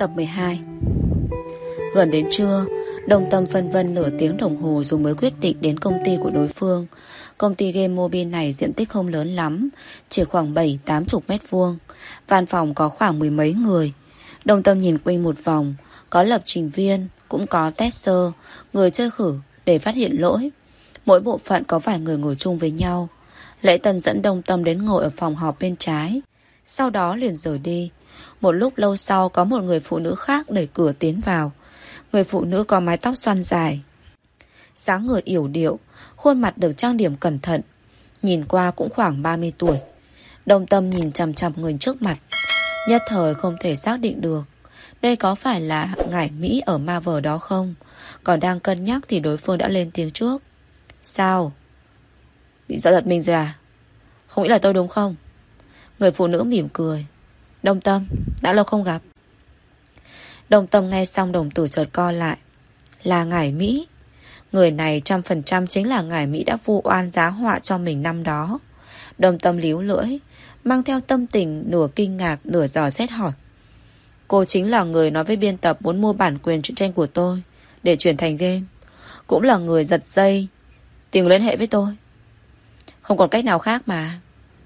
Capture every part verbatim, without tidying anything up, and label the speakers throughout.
Speaker 1: Tập mười hai. Gần đến trưa, Đồng Tâm phân vân nửa tiếng đồng hồ rồi mới quyết định đến công ty của đối phương. Công ty game mobile này diện tích không lớn lắm, chỉ khoảng bảy tám chục mét vuông. Văn phòng có khoảng mười mấy người. Đồng Tâm nhìn quanh một vòng, có lập trình viên, cũng có tester, người chơi khử để phát hiện lỗi. Mỗi bộ phận có vài người ngồi chung với nhau. Lễ Tân dẫn Đồng Tâm đến ngồi ở phòng họp bên trái, sau đó liền rời đi. Một lúc lâu sau có một người phụ nữ khác đẩy cửa tiến vào. Người phụ nữ có mái tóc xoăn dài, dáng người yểu điệu, khuôn mặt được trang điểm cẩn thận, nhìn qua cũng khoảng ba mươi tuổi. Đồng Tâm nhìn chằm chằm người trước mặt, nhất thời không thể xác định được đây có phải là Ngải Mỹ ở Marvel đó không. Còn đang cân nhắc thì đối phương đã lên tiếng trước. Sao? Bị dọa giật mình rồi à? Không nghĩ là tôi đúng không? Người phụ nữ mỉm cười. Đồng Tâm, đã lâu không gặp. Đồng Tâm nghe xong đồng tử chợt co lại. Là Ngải Mỹ. Người này trăm phần trăm chính là Ngải Mỹ đã vu oan giá họa cho mình năm đó. Đồng Tâm líu lưỡi, mang theo tâm tình nửa kinh ngạc nửa dò xét hỏi. Cô chính là người nói với biên tập muốn mua bản quyền truyện tranh của tôi để chuyển thành game, cũng là người giật dây tìm liên hệ với tôi. Không còn cách nào khác mà.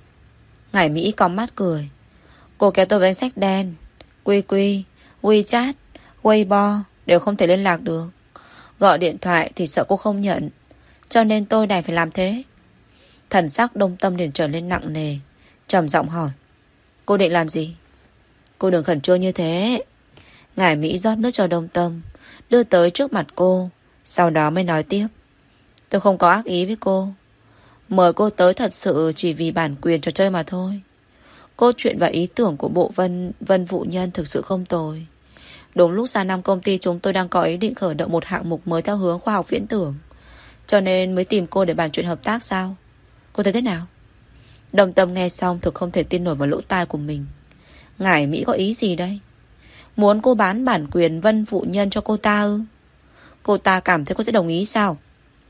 Speaker 1: Ngải Mỹ cong mắt cười. Cô kéo tôi vào danh sách đen, quy quy, WeChat, Weibo đều không thể liên lạc được. Gọi điện thoại thì sợ cô không nhận, cho nên tôi đành phải làm thế. Thần sắc Đồng Tâm liền trở lên nặng nề, trầm giọng hỏi. Cô định làm gì? Cô đừng khẩn trương như thế. Ngải Mỹ rót nước cho Đồng Tâm, đưa tới trước mặt cô, sau đó mới nói tiếp. Tôi không có ác ý với cô. Mời cô tới thật sự chỉ vì bản quyền trò chơi mà thôi. Câu chuyện và ý tưởng của bộ Vân Vân Vũ Nhân thực sự không tồi. Đúng lúc sang năm công ty chúng tôi đang có ý định khởi động một hạng mục mới theo hướng khoa học viễn tưởng, cho nên mới tìm cô để bàn chuyện hợp tác sao? Cô thấy thế nào? Đồng Tâm nghe xong thực không thể tin nổi vào lỗ tai của mình. Ngải Mỹ có ý gì đây? Muốn cô bán bản quyền Vân Vũ Nhân cho cô ta ư? Cô ta cảm thấy cô sẽ đồng ý sao?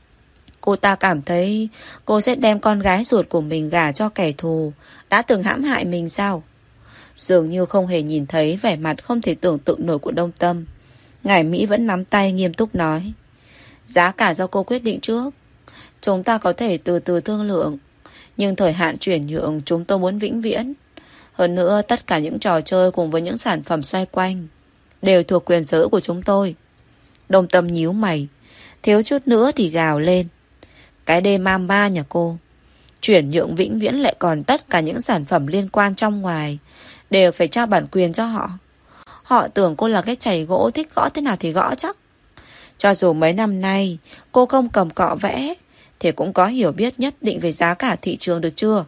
Speaker 1: Cô ta cảm thấy cô sẽ đem con gái ruột của mình gả cho kẻ thù đã từng hãm hại mình sao? Dường như không hề nhìn thấy vẻ mặt không thể tưởng tượng nổi của Đồng Tâm. Ngải Mỹ vẫn nắm tay nghiêm túc nói. Giá cả do cô quyết định trước. Chúng ta có thể từ từ thương lượng, nhưng thời hạn chuyển nhượng chúng tôi muốn vĩnh viễn. Hơn nữa tất cả những trò chơi cùng với những sản phẩm xoay quanh đều thuộc quyền sở hữu của chúng tôi. Đồng Tâm nhíu mày, thiếu chút nữa thì gào lên. Cái đê mama nhà cô. Chuyển nhượng vĩnh viễn lại còn tất cả những sản phẩm liên quan trong ngoài đều phải trao bản quyền cho họ. Họ tưởng cô là cái chày gỗ thích gõ thế nào thì gõ chắc. Cho dù mấy năm nay cô không cầm cọ vẽ thì cũng có hiểu biết nhất định về giá cả thị trường được chưa?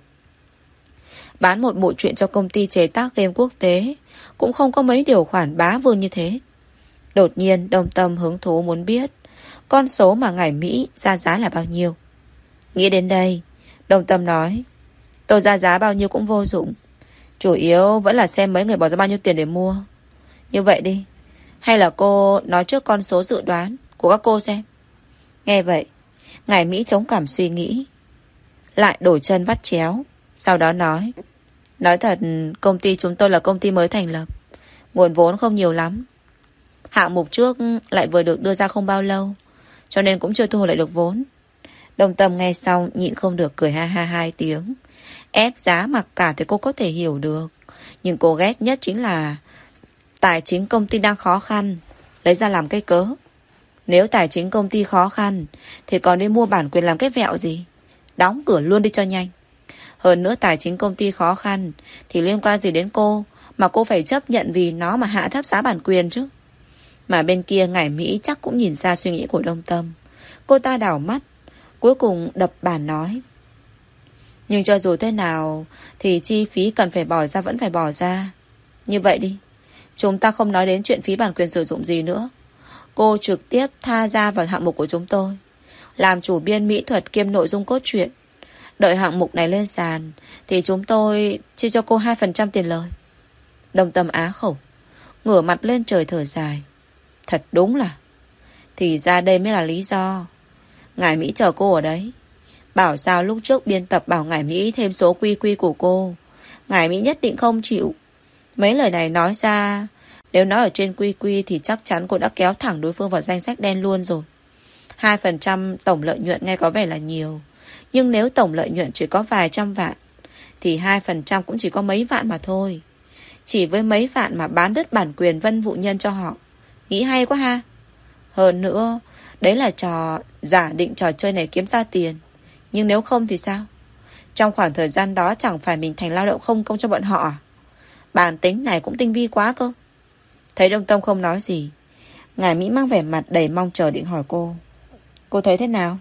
Speaker 1: Bán một bộ truyện cho công ty chế tác game quốc tế cũng không có mấy điều khoản bá vương như thế. Đột nhiên Đồng Tâm hứng thú muốn biết con số mà Ngải Mỹ ra giá là bao nhiêu. Nghĩ đến đây, Đồng Tâm nói. Tôi ra giá bao nhiêu cũng vô dụng, chủ yếu vẫn là xem mấy người bỏ ra bao nhiêu tiền để mua. Như vậy đi, hay là cô nói trước con số dự đoán của các cô xem. Nghe vậy, Ngải Mỹ chống cảm suy nghĩ, lại đổi chân vắt chéo, sau đó nói. Nói thật, công ty chúng tôi là công ty mới thành lập, nguồn vốn không nhiều lắm. Hạng mục trước lại vừa được đưa ra không bao lâu, cho nên cũng chưa thu hồi lại được vốn. Đồng Tâm nghe xong nhịn không được cười ha ha hai tiếng. Ép giá mặc cả thì cô có thể hiểu được, nhưng cô ghét nhất chính là tài chính công ty đang khó khăn lấy ra làm cái cớ. Nếu tài chính công ty khó khăn thì còn đi mua bản quyền làm cái vẹo gì? Đóng cửa luôn đi cho nhanh. Hơn nữa tài chính công ty khó khăn thì liên quan gì đến cô mà cô phải chấp nhận vì nó mà hạ thấp giá bản quyền chứ? Mà bên kia Ngải Mỹ chắc cũng nhìn ra suy nghĩ của Đồng Tâm. Cô ta đảo mắt, cuối cùng đập bàn nói. Nhưng cho dù thế nào thì chi phí cần phải bỏ ra vẫn phải bỏ ra. Như vậy đi, chúng ta không nói đến chuyện phí bản quyền sử dụng gì nữa. Cô trực tiếp tha ra vào hạng mục của chúng tôi, làm chủ biên mỹ thuật kiêm nội dung cốt truyện. Đợi hạng mục này lên sàn thì chúng tôi chia cho cô hai phần trăm tiền lời. Đồng Tâm á khẩu, ngửa mặt lên trời thở dài. Thật đúng là, thì ra đây mới là lý do. Ngải Mỹ chờ cô ở đấy. Bảo sao lúc trước biên tập bảo Ngải Mỹ thêm số quy quy của cô, Ngải Mỹ nhất định không chịu. Mấy lời này nói ra Nếu nói ở trên quy quy thì chắc chắn cô đã kéo thẳng đối phương vào danh sách đen luôn rồi. Hai phần trăm tổng lợi nhuận nghe có vẻ là nhiều, nhưng nếu tổng lợi nhuận chỉ có vài trăm vạn thì hai phần trăm cũng chỉ có mấy vạn mà thôi. Chỉ với mấy vạn mà bán đứt bản quyền Vân Vũ Nhân cho họ. Nghĩ hay quá ha. Hơn nữa, đấy là trò giả định trò chơi này kiếm ra tiền. Nhưng nếu không thì sao? Trong khoảng thời gian đó chẳng phải mình thành lao động không công cho bọn họ à? Bản tính này cũng tinh vi quá cơ. Thấy Đông Tâm không nói gì, Ngải Mỹ mang vẻ mặt đầy mong chờ định hỏi cô. Cô thấy thế nào?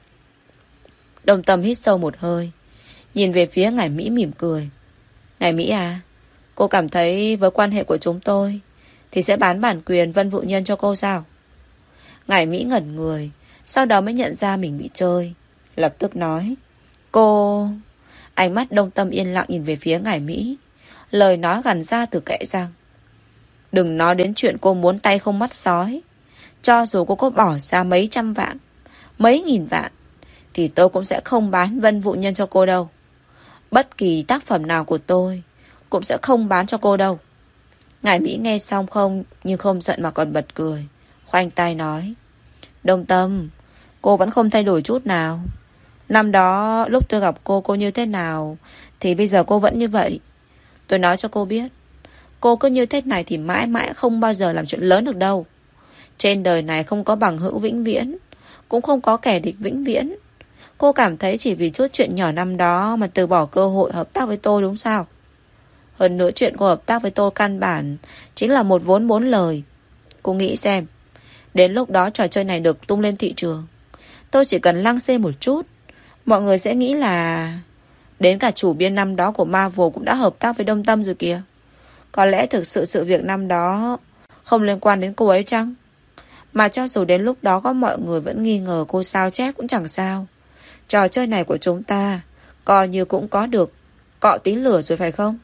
Speaker 1: Đông Tâm hít sâu một hơi, nhìn về phía Ngải Mỹ mỉm cười. Ngải Mỹ à, cô cảm thấy với quan hệ của chúng tôi thì sẽ bán bản quyền Vân Vũ Nhân cho cô sao? Ngải Mỹ ngẩn người, sau đó mới nhận ra mình bị chơi. Lập tức nói. Cô... Ánh mắt Đông Tâm yên lặng nhìn về phía Ngải Mỹ, lời nói gằn ra từ kẽ răng. Đừng nói đến chuyện cô muốn tay không mắt sói. Cho dù cô có bỏ ra mấy trăm vạn, mấy nghìn vạn, thì tôi cũng sẽ không bán Vân Vũ Nhân cho cô đâu. Bất kỳ tác phẩm nào của tôi cũng sẽ không bán cho cô đâu. Ngải Mỹ nghe xong không, nhưng không giận mà còn bật cười, khoanh tay nói. Đông Tâm, cô vẫn không thay đổi chút nào. Năm đó lúc tôi gặp cô, cô như thế nào thì bây giờ cô vẫn như vậy. Tôi nói cho cô biết, cô cứ như thế này thì mãi mãi không bao giờ làm chuyện lớn được đâu. Trên đời này không có bằng hữu vĩnh viễn, cũng không có kẻ địch vĩnh viễn. Cô cảm thấy chỉ vì chút chuyện nhỏ năm đó mà từ bỏ cơ hội hợp tác với tôi đúng sao? Hơn nữa chuyện cô hợp tác với tôi căn bản chính là một vốn bốn lời. Cô nghĩ xem, đến lúc đó trò chơi này được tung lên thị trường, tôi chỉ cần lăng xê một chút, mọi người sẽ nghĩ là... Đến cả chủ biên năm đó của Marvel cũng đã hợp tác với Đông Tâm rồi kìa. Có lẽ thực sự sự việc năm đó không liên quan đến cô ấy chăng? Mà cho dù đến lúc đó có mọi người vẫn nghi ngờ cô sao chép cũng chẳng sao. Trò chơi này của chúng ta coi như cũng có được cọ tí lửa rồi phải không?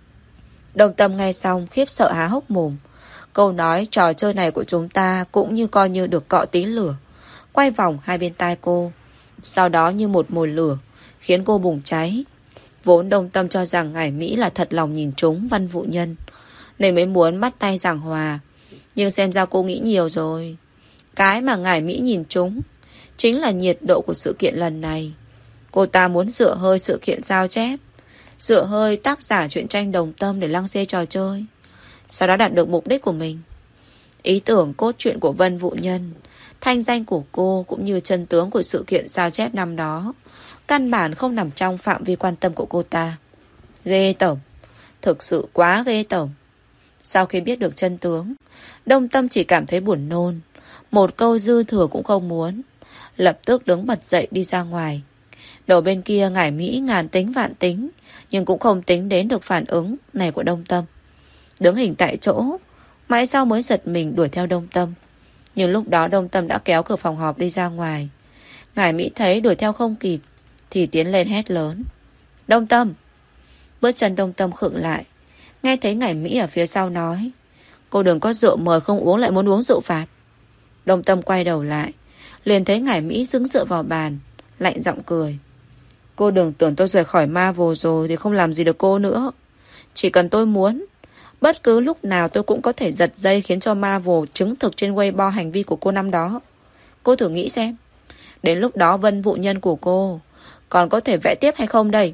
Speaker 1: Đông Tâm nghe xong khiếp sợ há hốc mồm. Câu nói trò chơi này của chúng ta cũng như coi như được cọ tí lửa quay vòng hai bên tai cô, sau đó như một mồi lửa khiến cô bùng cháy. Vốn Đông Tâm cho rằng Ngải Mỹ là thật lòng nhìn trúng Vân Vũ Nhân nên mới muốn bắt tay giảng hòa. Nhưng xem ra cô nghĩ nhiều rồi. Cái mà Ngải Mỹ nhìn trúng chính là nhiệt độ của sự kiện lần này. Cô ta muốn dựa hơi sự kiện sao chép, dựa hơi tác giả truyện tranh Đồng Tâm để lăng xê trò chơi, sau đó đạt được mục đích của mình. Ý tưởng cốt truyện của Vân Vũ Nhân, thanh danh của cô cũng như chân tướng của sự kiện sao chép năm đó căn bản không nằm trong phạm vi quan tâm của cô ta. Ghê tởm, thực sự quá ghê tởm. Sau khi biết được chân tướng, Đông Tâm chỉ cảm thấy buồn nôn, một câu dư thừa cũng không muốn, lập tức đứng bật dậy đi ra ngoài. Đầu bên kia Ngải Mỹ ngàn tính vạn tính, nhưng cũng không tính đến được phản ứng này của Đông Tâm. Đứng hình tại chỗ, mãi sau mới giật mình đuổi theo Đông Tâm. Nhưng lúc đó Đông Tâm đã kéo cửa phòng họp đi ra ngoài. Ngải Mỹ thấy đuổi theo không kịp thì tiến lên hét lớn. Đông Tâm! Bước chân Đông Tâm khựng lại, nghe thấy Ngải Mỹ ở phía sau nói. Cô đừng có rượu mời không uống lại muốn uống rượu phạt. Đông Tâm quay đầu lại, liền thấy Ngải Mỹ đứng dựa vào bàn, lạnh giọng cười. Cô đừng tưởng tôi rời khỏi Marvel rồi thì không làm gì được cô nữa. Chỉ cần tôi muốn, bất cứ lúc nào tôi cũng có thể giật dây khiến cho Marvel chứng thực trên Weibo hành vi của cô năm đó. Cô thử nghĩ xem, đến lúc đó Vân Vũ Nhân của cô còn có thể vẽ tiếp hay không đây?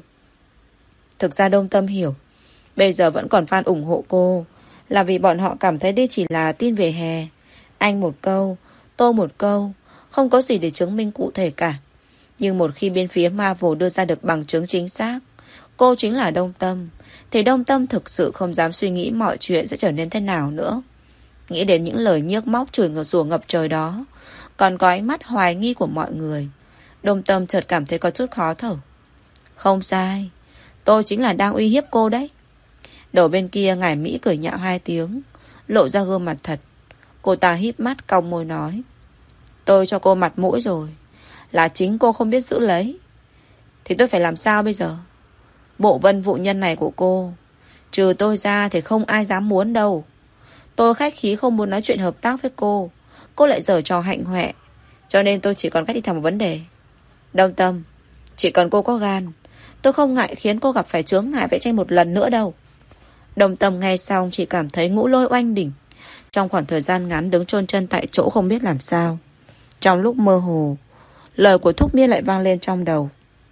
Speaker 1: Thực ra Đông Tâm hiểu, bây giờ vẫn còn fan ủng hộ cô là vì bọn họ cảm thấy đây chỉ là tin về hè. Anh một câu, tôi một câu, không có gì để chứng minh cụ thể cả. Nhưng một khi bên phía Marvel đưa ra được bằng chứng chính xác cô chính là Đông Tâm, thì Đông Tâm thực sự không dám suy nghĩ mọi chuyện sẽ trở nên thế nào nữa. Nghĩ đến những lời nhiếc móc chửi ngược rủa ngập trời đó, còn có ánh mắt hoài nghi của mọi người, Đông Tâm chợt cảm thấy có chút khó thở. Không sai, tôi chính là đang uy hiếp cô đấy. Đầu bên kia Ngải Mỹ cười nhạo hai tiếng, lộ ra gương mặt thật. Cô ta híp mắt cong môi nói. Tôi cho cô mặt mũi rồi, là chính cô không biết giữ lấy, thì tôi phải làm sao bây giờ? Bộ Vân Vũ Nhân này của cô, trừ tôi ra thì không ai dám muốn đâu. Tôi khách khí không muốn nói chuyện hợp tác với cô, cô lại giở trò hạnh hoẹ, cho nên tôi chỉ còn cách đi thẳng một vấn đề. Đông Tâm, chỉ cần cô có gan, tôi không ngại khiến cô gặp phải chướng ngại vẽ tranh một lần nữa đâu. Đông Tâm nghe xong chỉ cảm thấy ngũ lôi oanh đỉnh, Trong khoảng thời gian ngắn đứng chôn chân tại chỗ không biết làm sao. Trong lúc mơ hồ, lời của Thúc Miên lại vang lên trong đầu.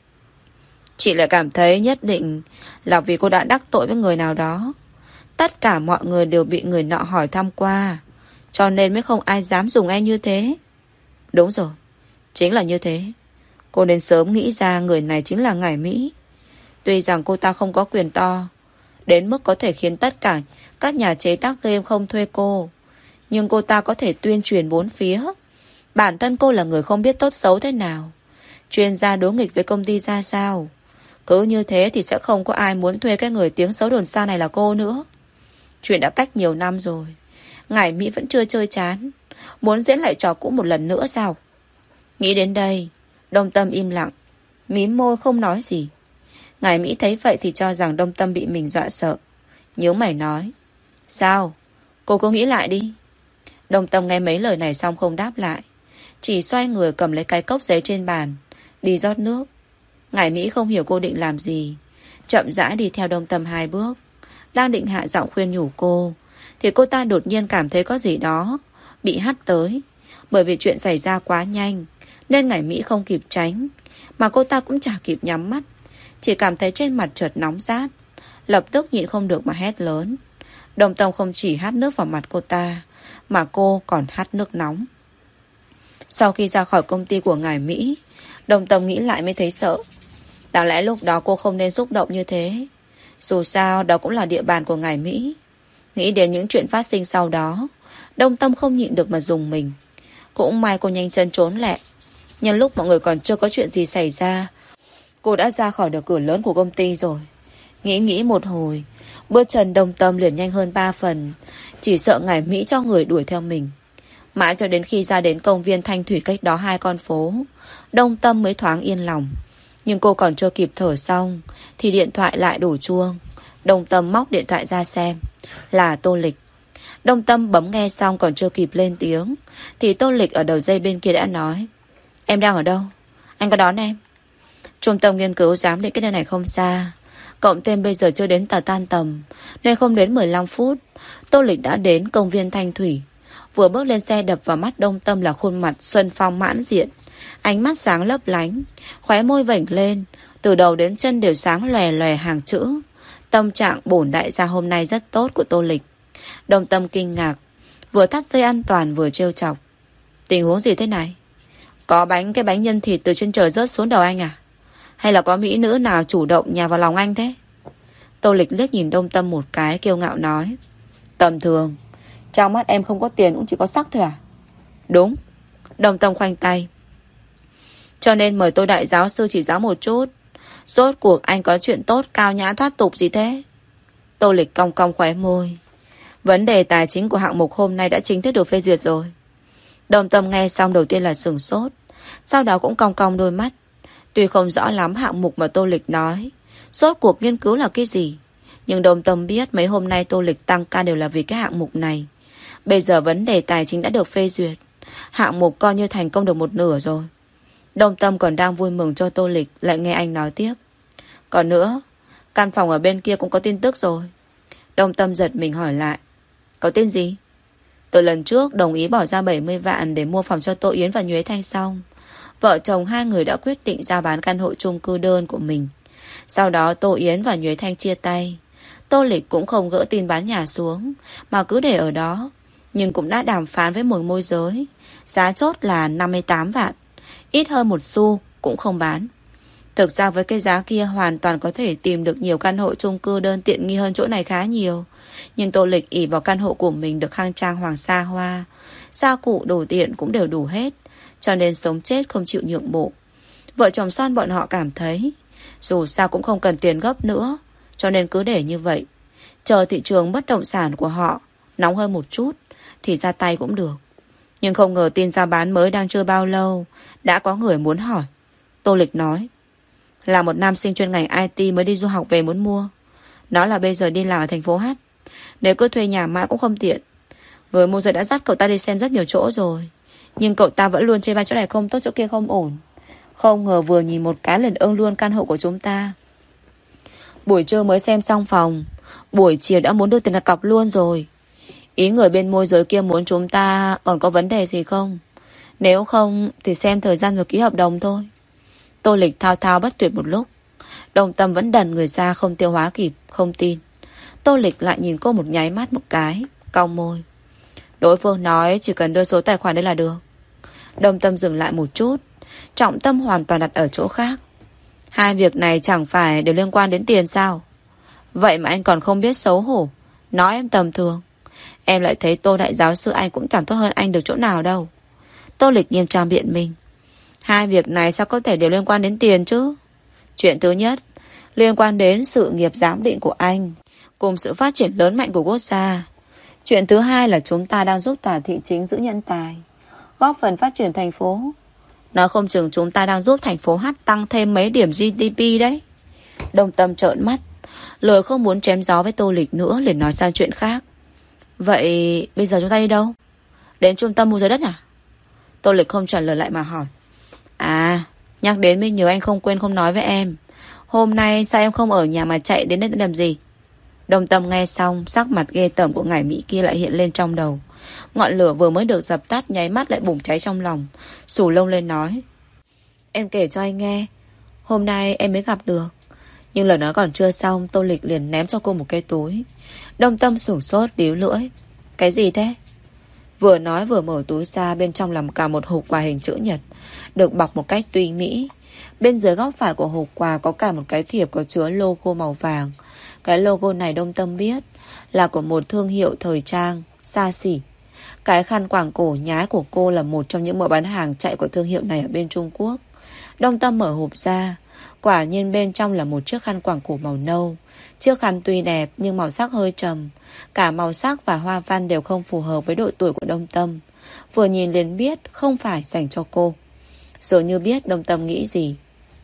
Speaker 1: Chị lại cảm thấy nhất định là vì cô đã đắc tội với người nào đó. Tất cả mọi người đều bị người nọ hỏi thăm qua, cho nên mới không ai dám dùng em như thế. Đúng rồi, chính là như thế. Cô nên sớm nghĩ ra người này chính là Ngải Mỹ. Tuy rằng cô ta không có quyền to đến mức có thể khiến tất cả các nhà chế tác game không thuê cô, nhưng cô ta có thể tuyên truyền bốn phía. Bản thân cô là người không biết tốt xấu thế nào, chuyên gia đối nghịch với công ty ra sao. Cứ như thế thì sẽ không có ai muốn thuê cái người tiếng xấu đồn xa này là cô nữa. Chuyện đã cách nhiều năm rồi, Ngải Mỹ vẫn chưa chơi chán, muốn diễn lại trò cũ một lần nữa sao? Nghĩ đến đây, Đông Tâm im lặng, mím môi không nói gì. Ngải Mỹ thấy vậy thì cho rằng Đông Tâm bị mình dọa sợ, nhíu mày nói: Sao? Cô cứ nghĩ lại đi. Đông Tâm nghe mấy lời này xong không đáp lại, chỉ xoay người cầm lấy cái cốc giấy trên bàn, đi rót nước. Ngải Mỹ không hiểu cô định làm gì, chậm rãi đi theo Đông Tâm hai bước. Đang định hạ giọng khuyên nhủ cô, thì cô ta đột nhiên cảm thấy có gì đó bị hắt tới. Bởi vì chuyện xảy ra quá nhanh nên Ngải Mỹ không kịp tránh, mà cô ta cũng chả kịp nhắm mắt, chỉ cảm thấy trên mặt chợt nóng rát. Lập tức nhịn không được mà hét lớn. Đông Tâm không chỉ hắt nước vào mặt cô ta, mà cô còn hắt nước nóng. Sau khi ra khỏi công ty của Ngải Mỹ, Đông Tâm nghĩ lại mới thấy sợ. Đáng lẽ lúc đó cô không nên xúc động như thế. Dù sao đó cũng là địa bàn của Ngải Mỹ. Nghĩ đến những chuyện phát sinh sau đó, Đông Tâm không nhịn được mà dùng mình. Cũng may cô nhanh chân trốn lẹ. Nhân lúc mọi người còn chưa có chuyện gì xảy ra, cô đã ra khỏi được cửa lớn của công ty rồi. Nghĩ nghĩ một hồi, bước chân Đông Tâm liền nhanh hơn ba phần, chỉ sợ Ngải Mỹ cho người đuổi theo mình. Mãi cho đến khi ra đến công viên Thanh Thủy cách đó hai con phố, Đông Tâm mới thoáng yên lòng. Nhưng cô còn chưa kịp thở xong thì điện thoại lại đổ chuông. Đông Tâm móc điện thoại ra xem, là Tô Lịch. Đông Tâm bấm nghe xong còn chưa kịp lên tiếng thì Tô Lịch ở đầu dây bên kia đã nói: Em đang ở đâu? Anh có đón em. Trung tâm nghiên cứu giám định cái nơi này không xa, cộng thêm bây giờ chưa đến tờ tan tầm, nên không đến mười lăm phút Tô Lịch đã đến công viên Thanh Thủy. Vừa bước lên xe, đập vào mắt Đông Tâm là khuôn mặt Xuân Phong mãn diện, ánh mắt sáng lấp lánh, khóe môi vểnh lên, từ đầu đến chân đều sáng lòe lòe hàng chữ. Tâm trạng bổn đại gia hôm nay rất tốt của Tô Lịch. Đông Tâm kinh ngạc, vừa thắt dây an toàn vừa trêu chọc: Tình huống gì thế này? Có bánh cái bánh nhân thịt từ trên trời rớt xuống đầu anh à? Hay là có mỹ nữ nào chủ động nhào vào lòng anh thế? Tô Lịch liếc nhìn Đông Tâm một cái, kiêu ngạo nói: Tầm thường, trong mắt em không có tiền cũng chỉ có sắc thôi à? Đúng. Đông Tâm khoanh tay: Cho nên mời tôi đại giáo sư chỉ giáo một chút. Rốt cuộc anh có chuyện tốt cao nhã thoát tục gì thế? Tô Lịch cong cong khóe môi: Vấn đề tài chính của hạng mục hôm nay đã chính thức được phê duyệt rồi. Đông Tâm nghe xong đầu tiên là sửng sốt, sau đó cũng cong cong đôi mắt. Tuy không rõ lắm hạng mục mà Tô Lịch nói rốt cuộc nghiên cứu là cái gì, nhưng Đông Tâm biết mấy hôm nay Tô Lịch tăng ca đều là vì cái hạng mục này. Bây giờ vấn đề tài chính đã được phê duyệt, hạng mục coi như thành công được một nửa rồi. Đông Tâm còn đang vui mừng cho Tô Lịch, lại nghe anh nói tiếp: Còn nữa, căn phòng ở bên kia cũng có tin tức rồi. Đông Tâm giật mình hỏi lại: Có tin gì? Từ lần trước đồng ý bỏ ra bảy mươi vạn để mua phòng cho Tô Yến và Nhuế Thanh xong, vợ chồng hai người đã quyết định giao bán căn hộ chung cư đơn của mình. Sau đó Tô Yến và Nhuế Thanh chia tay. Tô Lịch cũng không gỡ tin bán nhà xuống, mà cứ để ở đó. Nhưng cũng đã đàm phán với một môi giới, giá chốt là năm mươi tám vạn, ít hơn một xu cũng không bán. Thực ra với cái giá kia hoàn toàn có thể tìm được nhiều căn hộ chung cư đơn tiện nghi hơn chỗ này khá nhiều. Nhưng Tô Lịch ỷ vào căn hộ của mình được khang trang hoàng sa hoa, gia cụ đồ tiện cũng đều đủ hết, cho nên sống chết không chịu nhượng bộ. Vợ chồng son bọn họ cảm thấy dù sao cũng không cần tiền gấp nữa, cho nên cứ để như vậy, chờ thị trường bất động sản của họ nóng hơn một chút thì ra tay cũng được. Nhưng không ngờ tin giao bán mới đang chưa bao lâu đã có người muốn hỏi. Tô Lịch nói: Là một nam sinh chuyên ngành i tê mới đi du học về muốn mua. Nó là bây giờ đi làm ở thành phố H, nếu cứ thuê nhà mãi cũng không tiện. Người môi giới đã dắt cậu ta đi xem rất nhiều chỗ rồi, nhưng cậu ta vẫn luôn chê bai chỗ này không tốt, chỗ kia không ổn. Không ngờ vừa nhìn một cái liền ưng luôn căn hộ của chúng ta. Buổi trưa mới xem xong phòng, buổi chiều đã muốn đưa tiền đặt cọc luôn rồi. Ý người bên môi giới kia muốn chúng ta còn có vấn đề gì không? Nếu không thì xem thời gian rồi ký hợp đồng thôi. Tô Lịch thao thao bất tuyệt một lúc. Đồng Tâm vẫn đần người ra không tiêu hóa kịp, không tin. Tô Lịch lại nhìn cô một nháy mắt một cái, cau môi. Đối phương nói chỉ cần đưa số tài khoản đây là được. Đồng Tâm dừng lại một chút, trọng tâm hoàn toàn đặt ở chỗ khác. Hai việc này chẳng phải đều liên quan đến tiền sao? Vậy mà anh còn không biết xấu hổ, nói em tầm thường. Em lại thấy Tô đại giáo sư anh cũng chẳng tốt hơn anh được chỗ nào đâu. Tô Lịch nghiêm trang biện minh. Hai việc này sao có thể đều liên quan đến tiền chứ? Chuyện thứ nhất, liên quan đến sự nghiệp giám định của anh, cùng sự phát triển lớn mạnh của quốc gia. Chuyện thứ hai là chúng ta đang giúp tòa thị chính giữ nhân tài, góp phần phát triển thành phố. Nói không chừng chúng ta đang giúp thành phố Hát tăng thêm mấy điểm giê đê pê đấy. Đồng Tâm trợn mắt, lời không muốn chém gió với Tô Lịch nữa, liền nói sang chuyện khác. Vậy bây giờ chúng ta đi đâu? Đến trung tâm môi giới đất à? Tô Lịch không trả lời lại mà hỏi. À, nhắc đến mới nhớ anh không quên không nói với em. Hôm nay sao em không ở nhà mà chạy đến đây làm gì? Đồng Tâm nghe xong, sắc mặt ghê tởm của ngải Mỹ kia lại hiện lên trong đầu. Ngọn lửa vừa mới được dập tắt nháy mắt lại bùng cháy trong lòng. Xù lông lên nói. Em kể cho anh nghe, hôm nay em mới gặp được. Nhưng lời nói còn chưa xong, Tô Lịch liền ném cho cô một cái túi. Đồng Tâm sửng sốt díu lưỡi. Cái gì thế? Vừa nói vừa mở túi ra, bên trong là cả một hộp quà hình chữ nhật, được bọc một cách tùy mỹ. Bên dưới góc phải của hộp quà có cả một cái thiệp có chứa logo màu vàng. Cái logo này Đồng Tâm biết là của một thương hiệu thời trang xa xỉ. Cái khăn quàng cổ nhái của cô là một trong những mẫu bán hàng chạy của thương hiệu này ở bên Trung Quốc. Đồng Tâm mở hộp ra, quả nhiên bên trong là một chiếc khăn quàng cổ màu nâu. Chiếc khăn tuy đẹp nhưng màu sắc hơi trầm. Cả màu sắc và hoa văn đều không phù hợp với độ tuổi của Đồng Tâm. Vừa nhìn liền biết không phải dành cho cô. Rồi như biết Đồng Tâm nghĩ gì.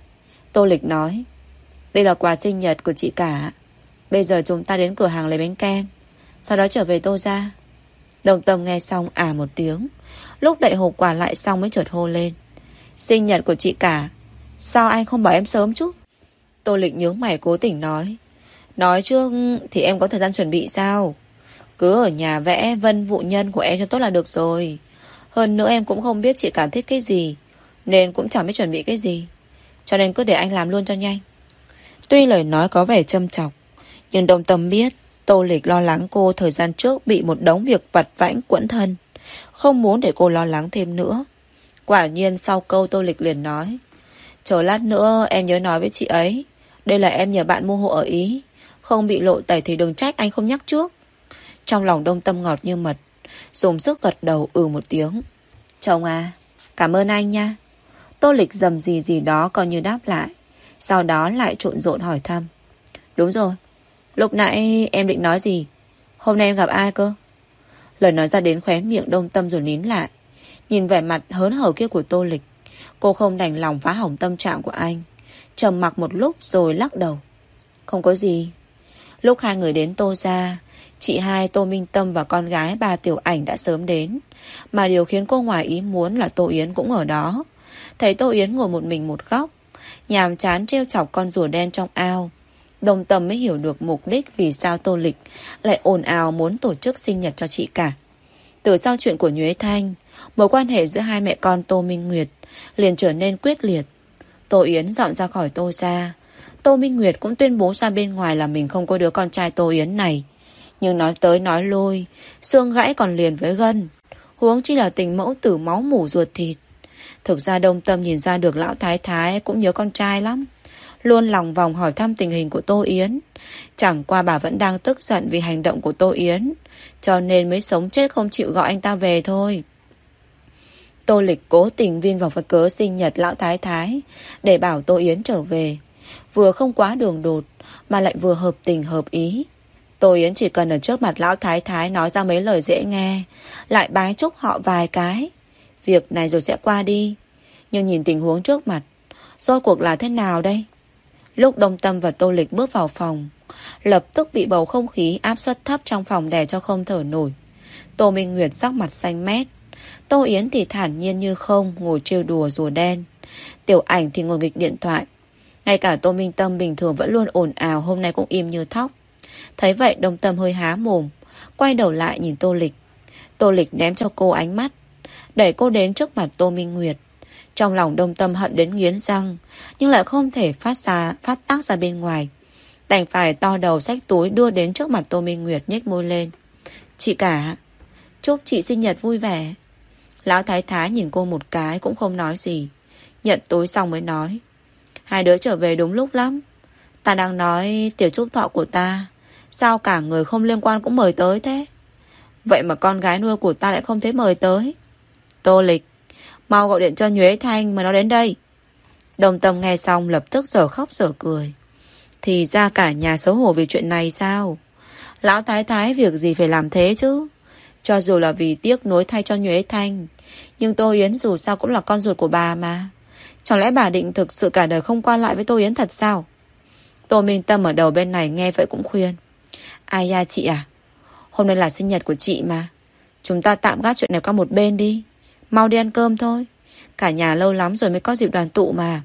Speaker 1: Tô Lịch nói, đây là quà sinh nhật của chị cả. Bây giờ chúng ta đến cửa hàng lấy bánh kem, sau đó trở về Tô ra. Đồng Tâm nghe xong à một tiếng. Lúc đậy hộp quà lại xong mới chợt hô lên. Sinh nhật của chị cả, sao anh không bảo em sớm chút? Tô Lịch nhướng mày cố tình nói. Nói trước thì em có thời gian chuẩn bị sao? Cứ ở nhà vẽ vân vụ nhân của em cho tốt là được rồi. Hơn nữa em cũng không biết chị cả thích cái gì, nên cũng chẳng biết chuẩn bị cái gì. Cho nên cứ để anh làm luôn cho nhanh. Tuy lời nói có vẻ châm chọc, nhưng Đồng Tâm biết Tô Lịch lo lắng cô thời gian trước bị một đống việc vặt vãnh quẫn thân, không muốn để cô lo lắng thêm nữa. Quả nhiên sau câu Tô Lịch liền nói, chờ lát nữa em nhớ nói với chị ấy, đây là em nhờ bạn mua hộ ở Ý, không bị lộ tẩy thì đừng trách anh không nhắc trước. Trong lòng Đồng Tâm ngọt như mật, dùng sức gật đầu ừ một tiếng. Chồng à, cảm ơn anh nha. Tô Lịch dầm gì gì đó coi như đáp lại, sau đó lại trộn rộn hỏi thăm. Đúng rồi, lúc nãy em định nói gì? Hôm nay em gặp ai cơ? Lời nói ra đến khóe miệng Đồng Tâm rồi nín lại. Nhìn vẻ mặt hớn hở kia của Tô Lịch, cô không đành lòng phá hỏng tâm trạng của anh. Trầm mặc một lúc rồi lắc đầu. Không có gì. Lúc hai người đến Tô ra, chị hai Tô Minh Tâm và con gái bà Tiểu Ảnh đã sớm đến. Mà điều khiến cô ngoài ý muốn là Tô Yến cũng ở đó. Thấy Tô Yến ngồi một mình một góc, nhàm chán trêu chọc con rùa đen trong ao, Đồng Tâm mới hiểu được mục đích vì sao Tô Lịch lại ồn ào muốn tổ chức sinh nhật cho chị cả. Từ sau chuyện của Nhuế Thanh, mối quan hệ giữa hai mẹ con Tô Minh Nguyệt liền trở nên quyết liệt. Tô Yến dọn ra khỏi Tô ra, Tô Minh Nguyệt cũng tuyên bố ra bên ngoài là mình không có đứa con trai Tô Yến này. Nhưng nói tới nói lui, xương gãy còn liền với gân, huống chi là tình mẫu tử máu mủ ruột thịt. Thực ra Đồng Tâm nhìn ra được lão thái thái cũng nhớ con trai lắm, luôn lòng vòng hỏi thăm tình hình của Tô Yến. Chẳng qua bà vẫn đang tức giận vì hành động của Tô Yến, cho nên mới sống chết không chịu gọi anh ta về thôi. Tô Lịch cố tình vin vào vật cớ sinh nhật lão thái thái để bảo Tô Yến trở về, vừa không quá đường đột mà lại vừa hợp tình hợp ý. Tô Yến chỉ cần ở trước mặt lão thái thái nói ra mấy lời dễ nghe, lại bái chúc họ vài cái, việc này rồi sẽ qua đi. Nhưng nhìn tình huống trước mặt, rốt cuộc là thế nào đây? Lúc Đồng Tâm và Tô Lịch bước vào phòng, lập tức bị bầu không khí áp suất thấp trong phòng đè cho không thở nổi. Tô Minh Nguyệt sắc mặt xanh mét, Tô Yến thì thản nhiên như không ngồi trêu đùa rùa đen, Tiểu Ảnh thì ngồi nghịch điện thoại. Ngay cả Tô Minh Tâm bình thường vẫn luôn ồn ào, hôm nay cũng im như thóc. Thấy vậy Đồng Tâm hơi há mồm, quay đầu lại nhìn Tô Lịch. Tô Lịch ném cho cô ánh mắt, đẩy cô đến trước mặt Tô Minh Nguyệt. Trong lòng Đông Tâm hận đến nghiến răng, nhưng lại không thể phát ra phát tác ra bên ngoài. Đành phải to đầu xách túi đưa đến trước mặt Tô Minh Nguyệt, nhếch môi lên. Chị cả, chúc chị sinh nhật vui vẻ. Lão Thái Thái nhìn cô một cái cũng không nói gì. Nhận túi xong mới nói. Hai đứa trở về đúng lúc lắm. Ta đang nói tiểu chúc thọ của ta, sao cả người không liên quan cũng mời tới thế? Vậy mà con gái nuôi của ta lại không thấy mời tới. Tô Lịch, mau gọi điện cho Nhuế Thanh mà nó đến đây. Đồng Tâm nghe xong lập tức dở khóc dở cười. Thì ra cả nhà xấu hổ vì chuyện này sao? Lão Thái Thái việc gì phải làm thế chứ? Cho dù là vì tiếc nối thay cho Nhuế Thanh, nhưng Tô Yến dù sao cũng là con ruột của bà mà. Chẳng lẽ bà định thực sự cả đời không qua lại với Tô Yến thật sao? Tô Minh Tâm ở đầu bên này nghe vậy cũng khuyên. Ai da chị à, hôm nay là sinh nhật của chị mà, chúng ta tạm gác chuyện này qua một bên đi. Mau đi ăn cơm thôi, cả nhà lâu lắm rồi mới có dịp đoàn tụ mà.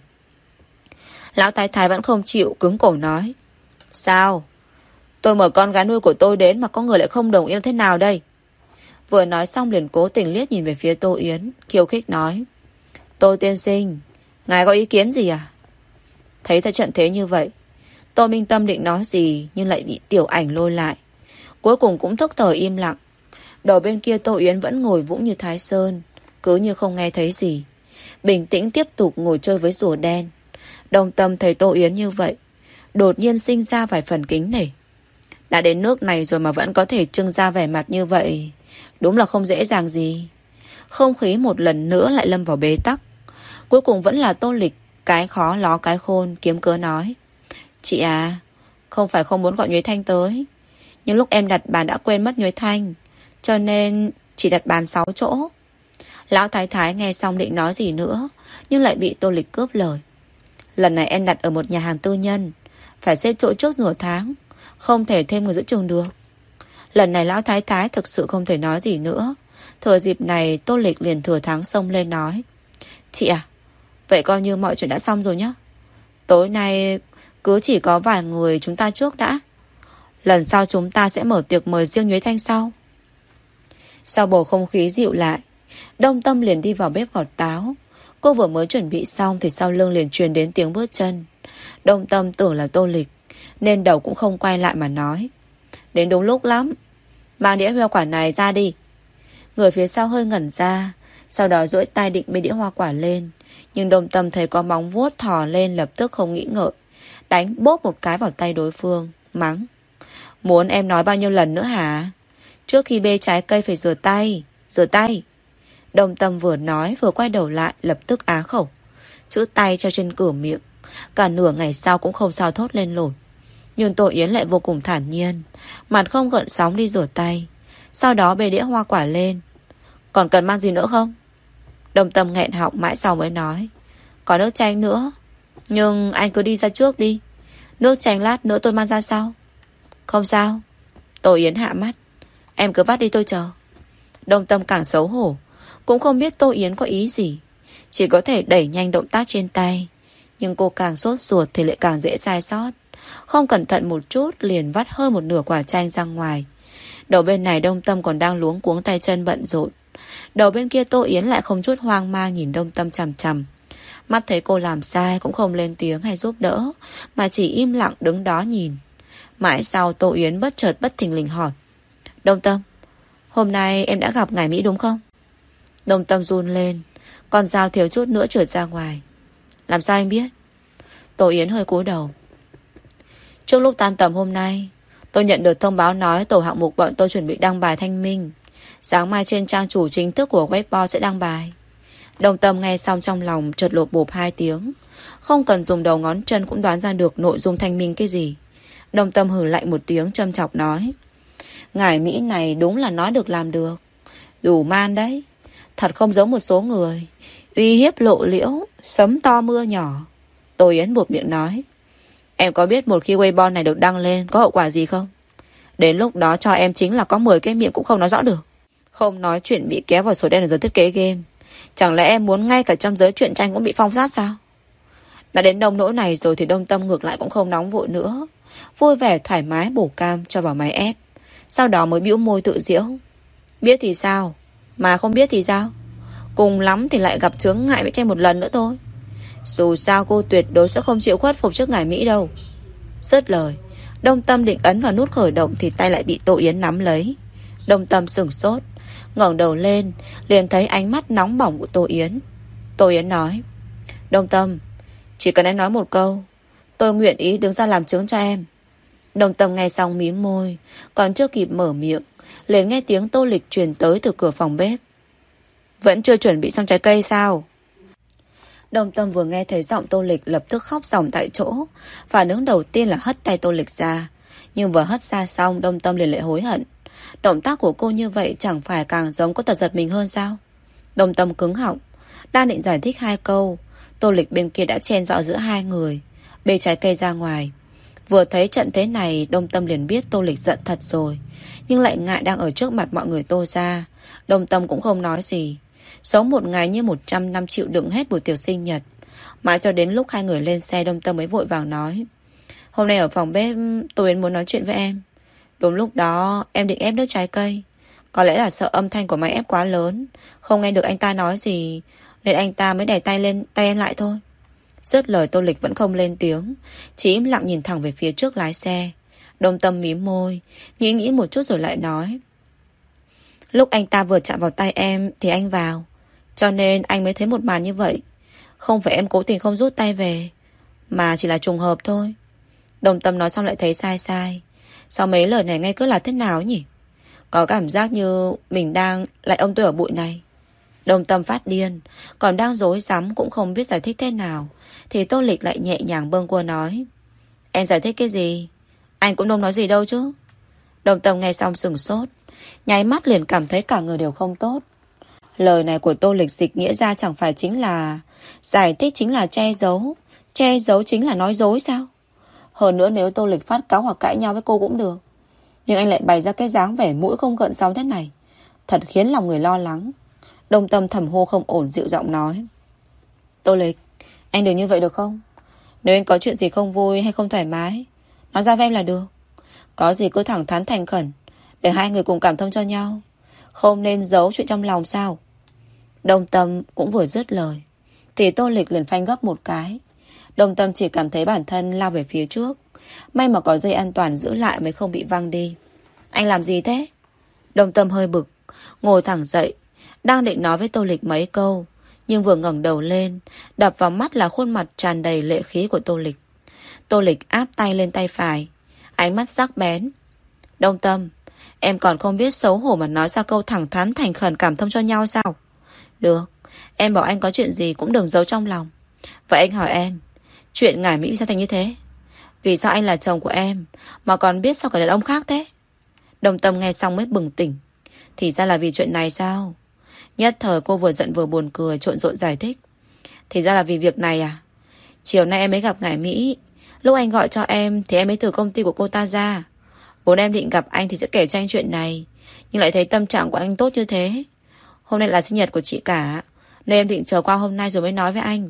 Speaker 1: Lão Thái Thái vẫn không chịu, cứng cổ nói. Sao? Tôi mời con gái nuôi của tôi đến mà có người lại không đồng ý là thế nào đây? Vừa nói xong liền cố tình liếc nhìn về phía Tô Yến, khiêu khích nói. Tô tiên sinh, ngài có ý kiến gì à? Thấy ta trận thế như vậy, Tô Minh Tâm định nói gì nhưng lại bị Tiểu Ảnh lôi lại. Cuối cùng cũng thất thời im lặng. Đầu bên kia Tô Yến vẫn ngồi vững như Thái Sơn, cứ như không nghe thấy gì, bình tĩnh tiếp tục ngồi chơi với rùa đen. Đồng Tâm thấy Tô Yến như vậy, đột nhiên sinh ra vài phần kính nể. Đã đến nước này rồi mà vẫn có thể trưng ra vẻ mặt như vậy, đúng là không dễ dàng gì. Không khí một lần nữa lại lâm vào bế tắc. Cuối cùng vẫn là Tô Lịch, cái khó ló cái khôn, kiếm cớ nói. Chị à, không phải không muốn gọi Nhuế Thanh tới, nhưng lúc em đặt bàn đã quên mất Nhuế Thanh, cho nên chỉ đặt bàn sáu chỗ. Lão Thái Thái nghe xong định nói gì nữa, nhưng lại bị Tô Lịch cướp lời. Lần này em đặt ở một nhà hàng tư nhân, phải xếp chỗ trước nửa tháng, không thể thêm người giữa chừng được. Lần này Lão Thái Thái thực sự không thể nói gì nữa. Thừa dịp này Tô Lịch liền thừa thắng xông lên nói. Chị à, vậy coi như mọi chuyện đã xong rồi nhé. Tối nay cứ chỉ có vài người chúng ta trước đã. Lần sau chúng ta sẽ mở tiệc mời riêng Nhuế Thanh sau. Sau bầu không khí dịu lại, Đông Tâm liền đi vào bếp gọt táo. Cô vừa mới chuẩn bị xong thì sau lưng liền truyền đến tiếng bước chân. Đông Tâm tưởng là Tô Lịch, nên đầu cũng không quay lại mà nói. Đến đúng lúc lắm, mang đĩa hoa quả này ra đi. Người phía sau hơi ngẩn ra, sau đó duỗi tay định bê đĩa hoa quả lên. Nhưng Đông Tâm thấy có móng vuốt thò lên, lập tức không nghĩ ngợi, đánh bốp một cái vào tay đối phương, mắng. Muốn em nói bao nhiêu lần nữa hả? Trước khi bê trái cây phải rửa tay, rửa tay. Đông Tâm vừa nói vừa quay đầu lại, lập tức á khẩu, chữ tay cho trên cửa miệng. Cả nửa ngày sau cũng không sao thốt lên nổi. Nhưng Tô Yến lại vô cùng thản nhiên, mặt không gợn sóng đi rửa tay, sau đó bê đĩa hoa quả lên. Còn cần mang gì nữa không? Đông Tâm nghẹn họng mãi sau mới nói. Có nước chanh nữa, nhưng anh cứ đi ra trước đi, nước chanh lát nữa tôi mang ra sau. Không sao. Tô Yến hạ mắt. Em cứ vắt đi tôi chờ. Đông Tâm càng xấu hổ, cũng không biết Tô Yến có ý gì, chỉ có thể đẩy nhanh động tác trên tay. Nhưng cô càng sốt ruột thì lại càng dễ sai sót. Không cẩn thận một chút liền vắt hơn một nửa quả chanh ra ngoài. Đầu bên này Đông Tâm còn đang luống cuống tay chân bận rộn. Đầu bên kia Tô Yến lại không chút hoang mang nhìn Đông Tâm chằm chằm. Mắt thấy cô làm sai cũng không lên tiếng hay giúp đỡ, mà chỉ im lặng đứng đó nhìn. Mãi sau Tô Yến bất chợt bất thình lình hỏi. Đông Tâm, hôm nay em đã gặp ngài Mỹ đúng không? Đông Tâm run lên, con dao thiếu chút nữa trượt ra ngoài. Làm sao anh biết? Tô Yến hơi cúi đầu. Trước lúc tan tầm hôm nay, tôi nhận được thông báo nói tổ hạng mục bọn tôi chuẩn bị đăng bài thanh minh. Sáng mai trên trang chủ chính thức của Weibo sẽ đăng bài. Đông Tâm nghe xong trong lòng chợt lột bộp hai tiếng. Không cần dùng đầu ngón chân cũng đoán ra được nội dung thanh minh cái gì. Đông Tâm hừ lạnh một tiếng châm chọc nói. Ngài Mỹ này đúng là nói được làm được. Đủ man đấy. Thật không giống một số người, uy hiếp lộ liễu, sấm to mưa nhỏ. Tô Yến buột miệng nói. Em có biết một khi Weibo này được đăng lên có hậu quả gì không? Đến lúc đó cho em chính là có mười cái miệng cũng không nói rõ được. Không nói chuyện bị kéo vào sổ đen ở giới thiết kế game, chẳng lẽ em muốn ngay cả trong giới truyện tranh cũng bị phong sát sao? Đã đến nông nỗi này rồi thì Đông Tâm ngược lại cũng không nóng vội nữa, vui vẻ thoải mái bổ cam cho vào máy ép. Sau đó mới bĩu môi tự giễu. Biết thì sao, mà không biết thì sao? Cùng lắm thì lại gặp chướng ngại với Tranh một lần nữa thôi. Dù sao cô tuyệt đối sẽ không chịu khuất phục trước ngải Mỹ đâu. Dứt lời, Đông Tâm định ấn vào nút khởi động thì tay lại bị Tô Yến nắm lấy. Đông Tâm sửng sốt, ngẩng đầu lên, liền thấy ánh mắt nóng bỏng của Tô Yến. Tô Yến nói: Đông Tâm, chỉ cần em nói một câu, tôi nguyện ý đứng ra làm chứng cho em. Đông Tâm nghe xong mím môi, còn chưa kịp mở miệng, liền nghe tiếng Tô Lịch truyền tới từ cửa phòng bếp. Vẫn chưa chuẩn bị xong trái cây sao? Đông Tâm vừa nghe thấy giọng Tô Lịch lập tức khóc ròng tại chỗ. Phản ứng đầu tiên là hất tay Tô Lịch ra. Nhưng vừa hất ra xong, Đông Tâm liền lại hối hận. Động tác của cô như vậy chẳng phải càng giống có tật giật mình hơn sao? Đông Tâm cứng họng, đang định giải thích hai câu, Tô Lịch bên kia đã chen dọa giữa hai người, bê trái cây ra ngoài. Vừa thấy trận thế này, Đông Tâm liền biết Tô Lịch giận thật rồi, nhưng lại ngại đang ở trước mặt mọi người Tô ra. Đông Tâm cũng không nói gì. Sống một ngày như một trăm năm chịu đựng hết buổi tiệc sinh nhật. Mãi cho đến lúc hai người lên xe, Đông Tâm mới vội vàng nói: Hôm nay ở phòng bếp Tô Yến muốn nói chuyện với em. Đúng lúc đó em định ép nước trái cây, có lẽ là sợ âm thanh của máy ép quá lớn, không nghe được anh ta nói gì, nên anh ta mới đè tay lên tay em lại thôi. Dứt lời, Tô Lịch vẫn không lên tiếng, chỉ im lặng nhìn thẳng về phía trước lái xe. Đông Tâm mím môi, nghĩ nghĩ một chút rồi lại nói: Lúc anh ta vừa chạm vào tay em thì anh vào, cho nên anh mới thấy một màn như vậy. Không phải em cố tình không rút tay về, mà chỉ là trùng hợp thôi. Đông Tâm nói xong lại thấy sai sai. Sao mấy lời này nghe cứ là thế nào nhỉ? Có cảm giác như mình đang lại ông tôi ở bụi này. Đông Tâm phát điên, còn đang rối rắm cũng không biết giải thích thế nào, thì Tô Lịch lại nhẹ nhàng bâng quơ nói: Em giải thích cái gì? Anh cũng không nói gì đâu chứ. Đông Tâm nghe xong sửng sốt, nháy mắt liền cảm thấy cả người đều không tốt. Lời này của Tô Lịch dịch nghĩa ra chẳng phải chính là giải thích chính là che giấu, che giấu chính là nói dối sao? Hơn nữa nếu Tô Lịch phát cáu hoặc cãi nhau với cô cũng được, nhưng anh lại bày ra cái dáng vẻ mũi không gợn sóng thế này, thật khiến lòng người lo lắng. Đông Tâm thầm hô không ổn, dịu giọng nói: Tô Lịch, anh đừng như vậy được không? Nếu anh có chuyện gì không vui hay không thoải mái, nói ra với em là được. Có gì cứ thẳng thắn thành khẩn, để hai người cùng cảm thông cho nhau, không nên giấu chuyện trong lòng sao? Đông Tâm cũng vừa dứt lời thì Tô Lịch liền phanh gấp một cái. Đông Tâm chỉ cảm thấy bản thân lao về phía trước, may mà có dây an toàn giữ lại mới không bị văng đi. Anh làm gì thế? Đông Tâm hơi bực, ngồi thẳng dậy, đang định nói với Tô Lịch mấy câu, nhưng vừa ngẩng đầu lên, đập vào mắt là khuôn mặt tràn đầy lệ khí của Tô Lịch. Tô Lịch áp tay lên tay phải, ánh mắt sắc bén. Đông Tâm, em còn không biết xấu hổ mà nói ra câu thẳng thắn thành khẩn cảm thông cho nhau sao? Được, em bảo anh có chuyện gì cũng đừng giấu trong lòng. Vậy anh hỏi em, chuyện ngải Mỹ sao thành như thế? Vì sao anh là chồng của em mà còn biết sao cả đàn ông khác thế? Đông Tâm nghe xong mới bừng tỉnh. Thì ra là vì chuyện này sao? Nhất thời cô vừa giận vừa buồn cười, trộn rộn giải thích. Thì ra là vì việc này à? Chiều nay em mới gặp ngải Mỹ. Lúc anh gọi cho em thì em mới từ công ty của cô ta ra. Vốn em định gặp anh thì sẽ kể cho anh chuyện này, nhưng lại thấy tâm trạng của anh tốt như thế. Hôm nay là sinh nhật của chị cả, nên em định chờ qua hôm nay rồi mới nói với anh.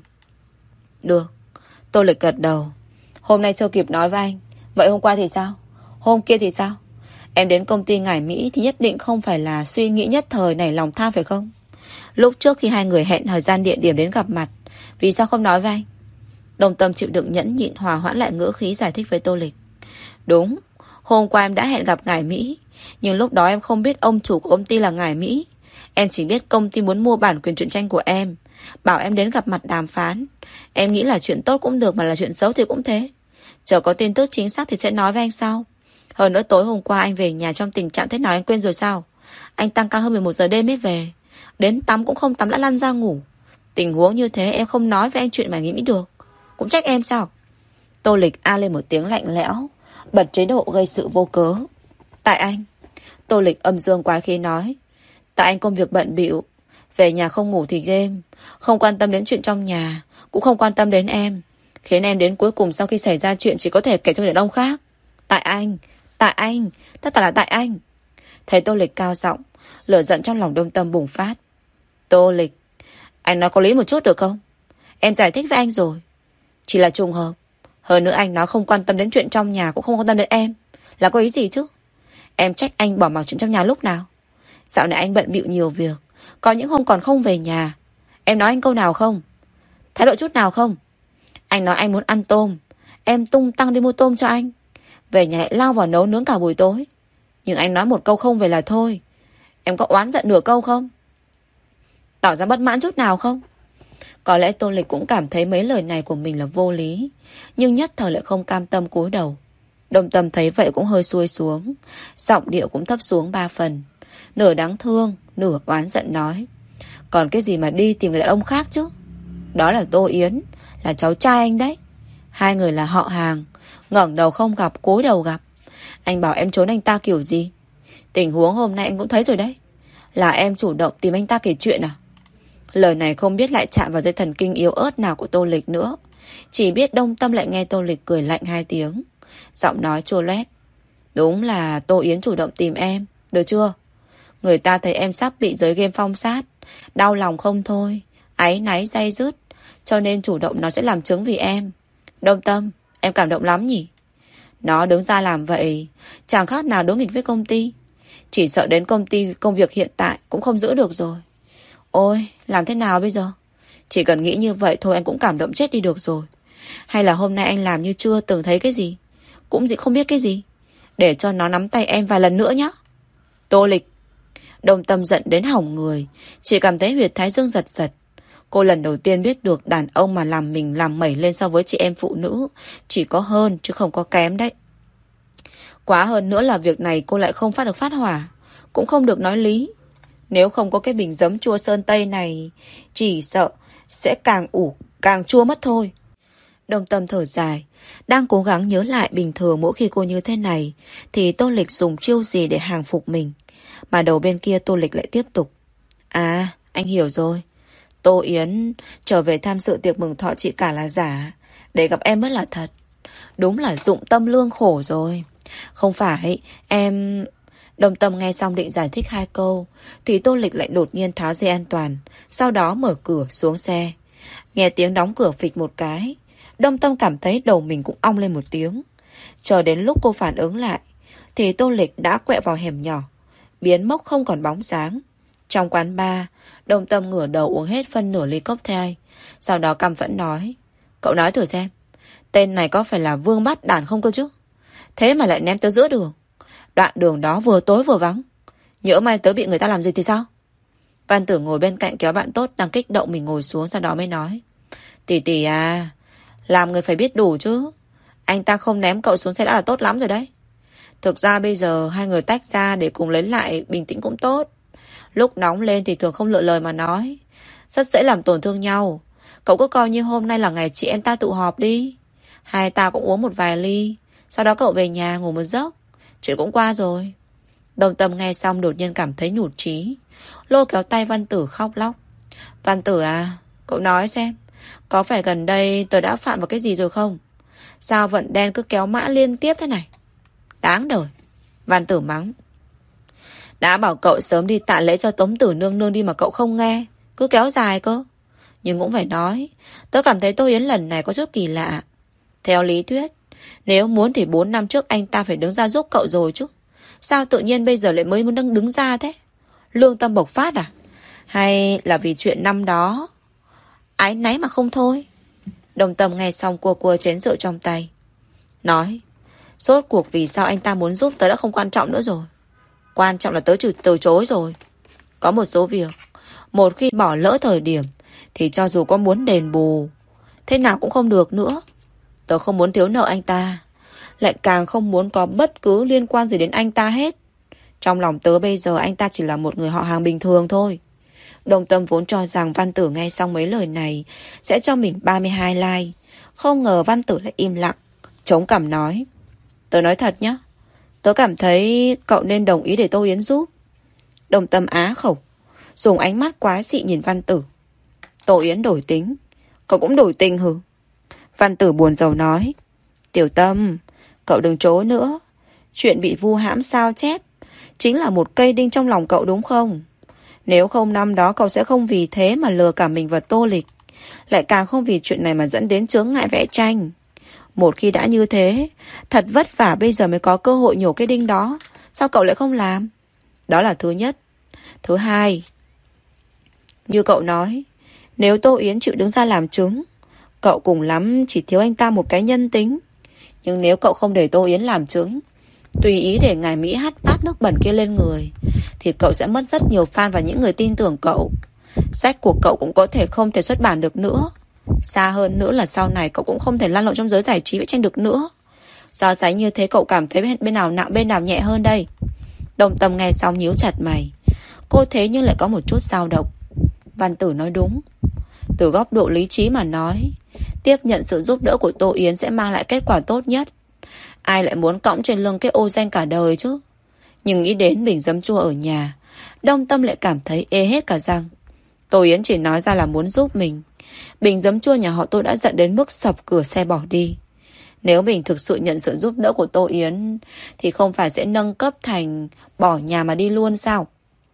Speaker 1: Được. Tô Lịch gật đầu. Hôm nay chưa kịp nói với anh, vậy hôm qua thì sao? Hôm kia thì sao? Em đến công ty ngải Mỹ thì nhất định không phải là suy nghĩ nhất thời nảy lòng tham phải không? Lúc trước khi hai người hẹn thời gian địa điểm đến gặp mặt, vì sao không nói với anh? Đông Tâm chịu đựng nhẫn nhịn hòa hoãn lại ngữ khí giải thích với Tô Lịch. Đúng, hôm qua em đã hẹn gặp ngải Mỹ, nhưng lúc đó em không biết ông chủ của công ty là ngải Mỹ. Em chỉ biết công ty muốn mua bản quyền truyện tranh của em, bảo em đến gặp mặt đàm phán. Em nghĩ là chuyện tốt cũng được, mà là chuyện xấu thì cũng thế. Chờ có tin tức chính xác thì sẽ nói với anh sau. Hơn nữa tối hôm qua anh về nhà trong tình trạng thế nào anh quên rồi sao? Anh tăng ca hơn mười một giờ đêm mới về, đến tắm cũng không tắm đã lăn ra ngủ. Tình huống như thế em không nói với anh chuyện mà nghĩ được, cũng trách em sao? Tô Lịch a lên một tiếng lạnh lẽo, bật chế độ gây sự vô cớ. Tại anh. Tô Lịch âm dương quái khí nói. Tại anh công việc bận bịu, về nhà không ngủ thì game, không quan tâm đến chuyện trong nhà, cũng không quan tâm đến em, khiến em đến cuối cùng sau khi xảy ra chuyện chỉ có thể kể cho người đàn ông khác. Tại anh, tại anh, tất cả là tại anh. Thấy Tô Lịch cao giọng, lửa giận trong lòng Đông Tâm bùng phát. Tô Lịch, anh nói có lý một chút được không? Em giải thích với anh rồi, chỉ là trùng hợp. Hơn nữa anh nói không quan tâm đến chuyện trong nhà, cũng không quan tâm đến em, là có ý gì chứ? Em trách anh bỏ mặc chuyện trong nhà lúc nào? Dạo này anh bận bịu nhiều việc, có những hôm còn không về nhà. Em nói anh câu nào không? Thái độ chút nào không? Anh nói anh muốn ăn tôm, em tung tăng đi mua tôm cho anh, về nhà lại lao vào nấu nướng cả buổi tối. Nhưng anh nói một câu không về là thôi. Em có oán giận nửa câu không? Tỏ ra bất mãn chút nào không? Có lẽ Tô Lịch cũng cảm thấy mấy lời này của mình là vô lý, nhưng nhất thời lại không cam tâm cúi đầu. Đồng Tâm thấy vậy cũng hơi xuôi xuống, giọng điệu cũng thấp xuống ba phần, nửa đáng thương, nửa oán giận nói: còn cái gì mà đi tìm người đàn ông khác chứ? Đó là Tô Yến, là cháu trai anh đấy. Hai người là họ hàng, ngẩng đầu không gặp cúi đầu gặp. Anh bảo em trốn anh ta kiểu gì? Tình huống hôm nay anh cũng thấy rồi đấy. Là em chủ động tìm anh ta kể chuyện à? Lời này không biết lại chạm vào dây thần kinh yếu ớt nào của Tô Lịch nữa. Chỉ biết Đông Tâm lại nghe Tô Lịch cười lạnh hai tiếng, giọng nói chua loét: đúng là Tô Yến chủ động tìm em, được chưa? Người ta thấy em sắp bị giới game phong sát, đau lòng không thôi, áy náy day dứt, cho nên chủ động nó sẽ làm chứng vì em. Đông Tâm, em cảm động lắm nhỉ? Nó đứng ra làm vậy chẳng khác nào đối nghịch với công ty. Chỉ sợ đến công ty công việc hiện tại cũng không giữ được rồi. Ôi, làm thế nào bây giờ? Chỉ cần nghĩ như vậy thôi anh cũng cảm động chết đi được rồi. Hay là hôm nay anh làm như chưa từng thấy cái gì, cũng gì không biết cái gì, để cho nó nắm tay em vài lần nữa nhé. Tô Lịch. Đông Tâm giận đến hỏng người, chỉ cảm thấy huyệt thái dương giật giật. Cô lần đầu tiên biết được đàn ông mà làm mình làm mẩy lên so với chị em phụ nữ chỉ có hơn chứ không có kém đấy. Quá hơn nữa là việc này cô lại không phát được phát hỏa, cũng không được nói lý. Nếu không có cái bình giấm chua sơn tây này, chỉ sợ sẽ càng ủ càng chua mất thôi. Đông Tâm thở dài, đang cố gắng nhớ lại bình thường mỗi khi cô như thế này thì Tô Lịch dùng chiêu gì để hàng phục mình. Mà đầu bên kia Tô Lịch lại tiếp tục: à, anh hiểu rồi. Tô Yến trở về tham dự tiệc mừng thọ chị cả là giả, để gặp em mới là thật. Đúng là dụng tâm lương khổ rồi. Không phải, em... Đồng Tâm nghe xong định giải thích hai câu thì Tô Lịch lại đột nhiên tháo dây an toàn, sau đó mở cửa xuống xe. Nghe tiếng đóng cửa phịch một cái, Đông Tâm cảm thấy đầu mình cũng ong lên một tiếng. Chờ đến lúc cô phản ứng lại thì Tô Lịch đã quẹo vào hẻm nhỏ, biến mất không còn bóng dáng. Trong quán bar, Đông Tâm ngửa đầu uống hết phân nửa ly cocktail, sau đó căm phẫn nói: cậu nói thử xem, tên này có phải là vương bắt đàn không cơ chứ? Thế mà lại ném tớ giữa đường. Đoạn đường đó vừa tối vừa vắng, nhỡ may tớ bị người ta làm gì thì sao? Văn Tử ngồi bên cạnh kéo bạn tốt đang kích động mình ngồi xuống, sau đó mới nói: tỷ tỷ à, làm người phải biết đủ chứ. Anh ta không ném cậu xuống xe đã là tốt lắm rồi đấy. Thực ra bây giờ hai người tách ra để cùng lấy lại bình tĩnh cũng tốt. Lúc nóng lên thì thường không lựa lời mà nói, rất dễ làm tổn thương nhau. Cậu cứ coi như hôm nay là ngày chị em ta tụ họp đi. Hai ta cũng uống một vài ly, sau đó cậu về nhà ngủ một giấc, chuyện cũng qua rồi. Đồng Tâm nghe xong đột nhiên cảm thấy nhụt chí, lôi kéo tay Văn Tử khóc lóc: Văn Tử à, cậu nói xem, có phải gần đây tớ đã phạm vào cái gì rồi không? Sao vận đen cứ kéo mã liên tiếp thế này? Đáng đời. Văn Tử mắng: đã bảo cậu sớm đi tạ lễ cho Tống Tử nương nương đi mà cậu không nghe, cứ kéo dài cơ. Nhưng cũng phải nói, tớ cảm thấy Tô Yến lần này có chút kỳ lạ. Theo lý thuyết, nếu muốn thì bốn năm trước anh ta phải đứng ra giúp cậu rồi chứ. Sao tự nhiên bây giờ lại mới muốn đứng, đứng ra thế? Lương tâm bộc phát à? Hay là vì chuyện năm đó ái náy mà không thôi? Đồng Tâm nghe xong cua cua chén rượu trong tay, nói: rốt cuộc vì sao anh ta muốn giúp tớ đã không quan trọng nữa rồi. Quan trọng là tớ trừ từ chối rồi. Có một số việc, một khi bỏ lỡ thời điểm thì cho dù có muốn đền bù thế nào cũng không được nữa. Tớ không muốn thiếu nợ anh ta, lại càng không muốn có bất cứ liên quan gì đến anh ta hết. Trong lòng tớ bây giờ anh ta chỉ là một người họ hàng bình thường thôi. Đồng Tâm vốn cho rằng Văn Tử nghe xong mấy lời này sẽ cho mình ba mươi hai like. Không ngờ Văn Tử lại im lặng, chống cằm nói: tớ nói thật nhá, tớ cảm thấy cậu nên đồng ý để Tô Yến giúp. Đồng Tâm á khẩu, dùng ánh mắt quá dị nhìn Văn Tử: Tô Yến đổi tính, cậu cũng đổi tình hử? Văn Tử buồn rầu nói: Tiểu Tâm, cậu đừng chối nữa. Chuyện bị vu hãm sao chép chính là một cây đinh trong lòng cậu đúng không? Nếu không năm đó cậu sẽ không vì thế mà lừa cả mình và Tô Lịch, lại càng không vì chuyện này mà dẫn đến chướng ngại vẽ tranh. Một khi đã như thế, thật vất vả bây giờ mới có cơ hội nhổ cái đinh đó, Sao cậu lại không làm? Đó là thứ nhất. Thứ hai, như cậu nói, nếu Tô Yến chịu đứng ra làm chứng, cậu cùng lắm chỉ thiếu anh ta một cái nhân tính. Nhưng nếu cậu không để Tô Yến làm chứng, tùy ý để ngài Mỹ hát bát nước bẩn kia lên người, thì cậu sẽ mất rất nhiều fan và những người tin tưởng cậu. Sách của cậu cũng có thể không thể xuất bản được nữa. Xa hơn nữa là sau này cậu cũng không thể lan lộn trong giới giải trí vẽ tranh được nữa. So sánh như thế, cậu cảm thấy bên, bên nào nặng bên nào nhẹ hơn đây? Đồng Tâm nghe xong nhíu chặt mày. Cô thế nhưng lại có một chút dao động. Văn Tử nói đúng. Từ góc độ lý trí mà nói, tiếp nhận sự giúp đỡ của Tô Yến sẽ mang lại kết quả tốt nhất. Ai lại muốn cõng trên lưng cái ô danh cả đời chứ? Nhưng nghĩ đến bình giấm chua ở nhà, Đông Tâm lại cảm thấy ê hết cả răng. Tô Yến chỉ nói ra là muốn giúp mình. Bình giấm chua nhà họ Tô đã giận đến mức sập cửa xe bỏ đi. Nếu mình thực sự nhận sự giúp đỡ của Tô Yến, thì không phải sẽ nâng cấp thành bỏ nhà mà đi luôn sao?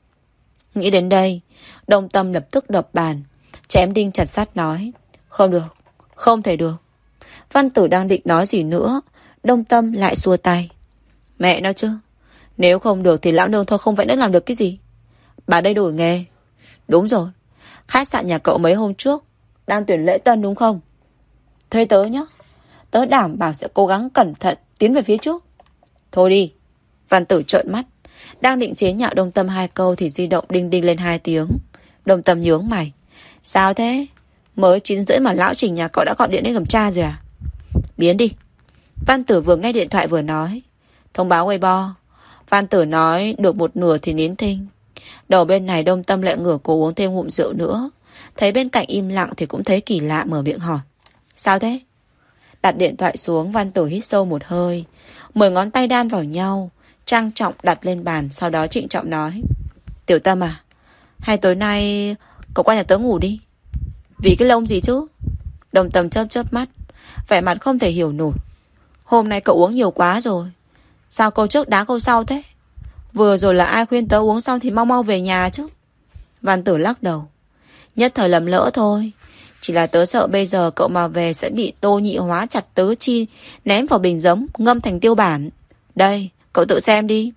Speaker 1: Nghĩ đến đây, Đông Tâm lập tức đập bàn, chém đinh chặt sắt nói. Không được, không thể được. Văn Tử đang định nói gì nữa, Đông Tâm lại xua tay. Mẹ nói chứ, nếu không được thì lão nương thôi không vậy nữa làm được cái gì? Bà đây đổi nghề. Đúng rồi, khách sạn nhà cậu mấy hôm trước đang tuyển lễ tân đúng không? Thuê tớ nhé. Tớ đảm bảo sẽ cố gắng cẩn thận tiến về phía trước. Thôi đi. Văn Tử trợn mắt, đang định chế nhạo Đông Tâm hai câu thì di động đinh đinh lên hai tiếng. Đông Tâm nhướng mày. Sao thế? Mới chín rưỡi mà lão Trình nhà cậu đã gọi điện đến cầm tra rồi à? Biến đi. Văn Tử vừa nghe điện thoại vừa nói. Thông báo Weibo. Văn Tử nói được một nửa thì nín thinh. Đầu bên này Đông Tâm lại ngửa cổ uống thêm ngụm rượu nữa. Thấy bên cạnh im lặng thì cũng thấy kỳ lạ, mở miệng hỏi. Sao thế? Đặt điện thoại xuống, Văn Tử hít sâu một hơi, mười ngón tay đan vào nhau, trang trọng đặt lên bàn, sau đó trịnh trọng nói. Tiểu Tâm à, hay tối nay cậu qua nhà tớ ngủ đi. Vì cái lông gì chứ? Đông Tâm chớp chớp mắt, vẻ mặt không thể hiểu nổi. Hôm nay cậu uống nhiều quá rồi. Sao câu trước đá câu sau thế? Vừa rồi là ai khuyên tớ uống xong thì mau mau về nhà chứ? Văn Tử lắc đầu. Nhất thời lầm lỡ thôi. Chỉ là tớ sợ bây giờ cậu mà về sẽ bị Tô Nhị hóa chặt tứ chi, ném vào bình giấm, ngâm thành tiêu bản. Đây, cậu tự xem đi.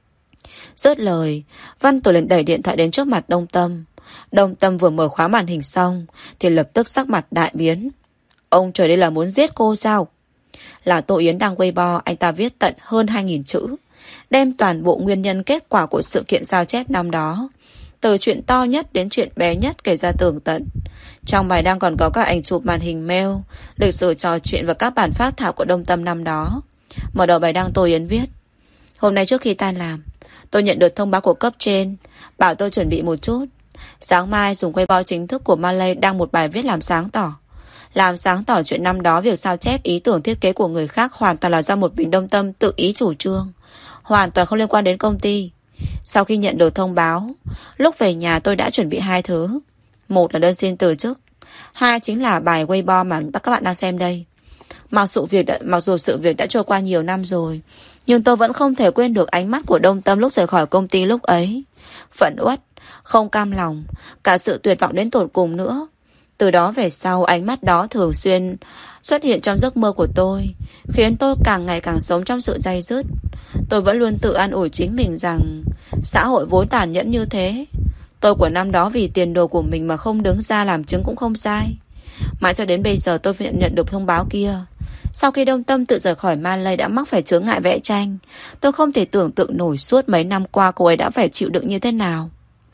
Speaker 1: Dứt lời, Văn Tử liền đẩy điện thoại đến trước mặt Đông Tâm. Đông Tâm vừa mở khóa màn hình xong thì lập tức sắc mặt đại biến. Ông trời, đây là muốn giết cô sao? Là Tô Yến đang Weibo, anh ta viết tận hơn hai nghìn chữ, đem toàn bộ nguyên nhân kết quả của sự kiện sao chép năm đó, từ chuyện to nhất đến chuyện bé nhất kể ra tường tận. Trong bài đăng còn có các ảnh chụp màn hình mail, lịch sử trò chuyện và các bản phác thảo của Đông Tâm năm đó. Mở đầu bài đăng Tô Yến viết. Hôm nay trước khi tan làm, tôi nhận được thông báo của cấp trên, bảo tôi chuẩn bị một chút. Sáng mai dùng Weibo chính thức của Malay đăng một bài viết làm sáng tỏ. Làm sáng tỏ chuyện năm đó việc sao chép ý tưởng thiết kế của người khác hoàn toàn là do một mình Đông Tâm tự ý chủ trương, hoàn toàn không liên quan đến công ty. Sau khi nhận được thông báo, lúc về nhà tôi đã chuẩn bị hai thứ. Một là đơn xin từ chức, hai chính là bài Weibo mà các bạn đang xem đây. Mặc dù, việc đã, mặc dù sự việc đã trôi qua nhiều năm rồi, nhưng tôi vẫn không thể quên được ánh mắt của Đông Tâm lúc rời khỏi công ty lúc ấy. Phẫn uất, không cam lòng, cả sự tuyệt vọng đến tột cùng nữa. Từ đó về sau, ánh mắt đó thường xuyên xuất hiện trong giấc mơ của tôi, khiến tôi càng ngày càng sống trong sự day dứt. Tôi vẫn luôn tự an ủi chính mình rằng xã hội vốn tàn nhẫn như thế. Tôi của năm đó vì tiền đồ của mình mà không đứng ra làm chứng cũng không sai. Mãi cho đến bây giờ tôi nhận nhận được thông báo kia. Sau khi Đông Tâm tự rời khỏi Malay đã mắc phải chướng ngại vẽ tranh. Tôi không thể tưởng tượng nổi suốt mấy năm qua cô ấy đã phải chịu đựng như thế nào.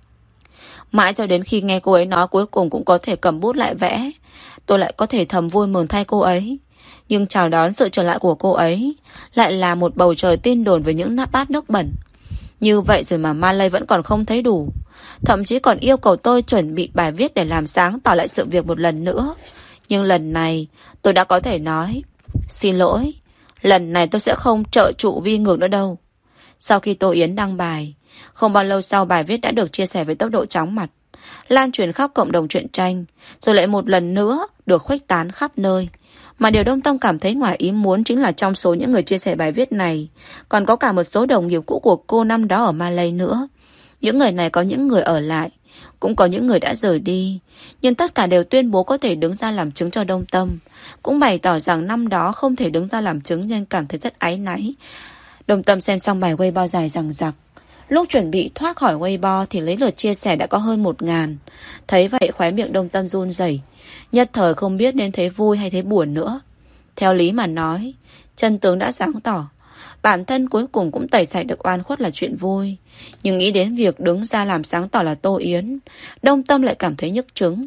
Speaker 1: Mãi cho đến khi nghe cô ấy nói cuối cùng cũng có thể cầm bút lại vẽ, tôi lại có thể thầm vui mừng thay cô ấy. Nhưng chào đón sự trở lại của cô ấy lại là một bầu trời tin đồn với những nát bát nước bẩn. Như vậy rồi mà Malay vẫn còn không thấy đủ, thậm chí còn yêu cầu tôi chuẩn bị bài viết để làm sáng tỏ lại sự việc một lần nữa. Nhưng lần này tôi đã có thể nói xin lỗi, lần này tôi sẽ không trợ trụ vi ngược nữa đâu. Sau khi Tô Yến đăng bài, không bao lâu sau bài viết đã được chia sẻ với tốc độ chóng mặt, lan truyền khắp cộng đồng truyện tranh, rồi lại một lần nữa được khuếch tán khắp nơi. Mà điều Đông Tâm cảm thấy ngoài ý muốn chính là trong số những người chia sẻ bài viết này còn có cả một số đồng nghiệp cũ của cô năm đó ở Malay nữa. Những người này có những người ở lại, cũng có những người đã rời đi, nhưng tất cả đều tuyên bố có thể đứng ra làm chứng cho Đông Tâm, cũng bày tỏ rằng năm đó không thể đứng ra làm chứng nên cảm thấy rất áy náy, Đồng Tâm xem xong bài Weibo dài dằng dặc. Lúc chuẩn bị thoát khỏi Weibo thì lấy lượt chia sẻ đã có hơn một ngàn. Thấy vậy khóe miệng Đồng Tâm run rẩy, nhất thời không biết nên thấy vui hay thấy buồn nữa. Theo lý mà nói, chân tướng đã sáng tỏ, bản thân cuối cùng cũng tẩy sạch được oan khuất là chuyện vui. Nhưng nghĩ đến việc đứng ra làm sáng tỏ là Tô Yến, Đồng Tâm lại cảm thấy nhức trứng.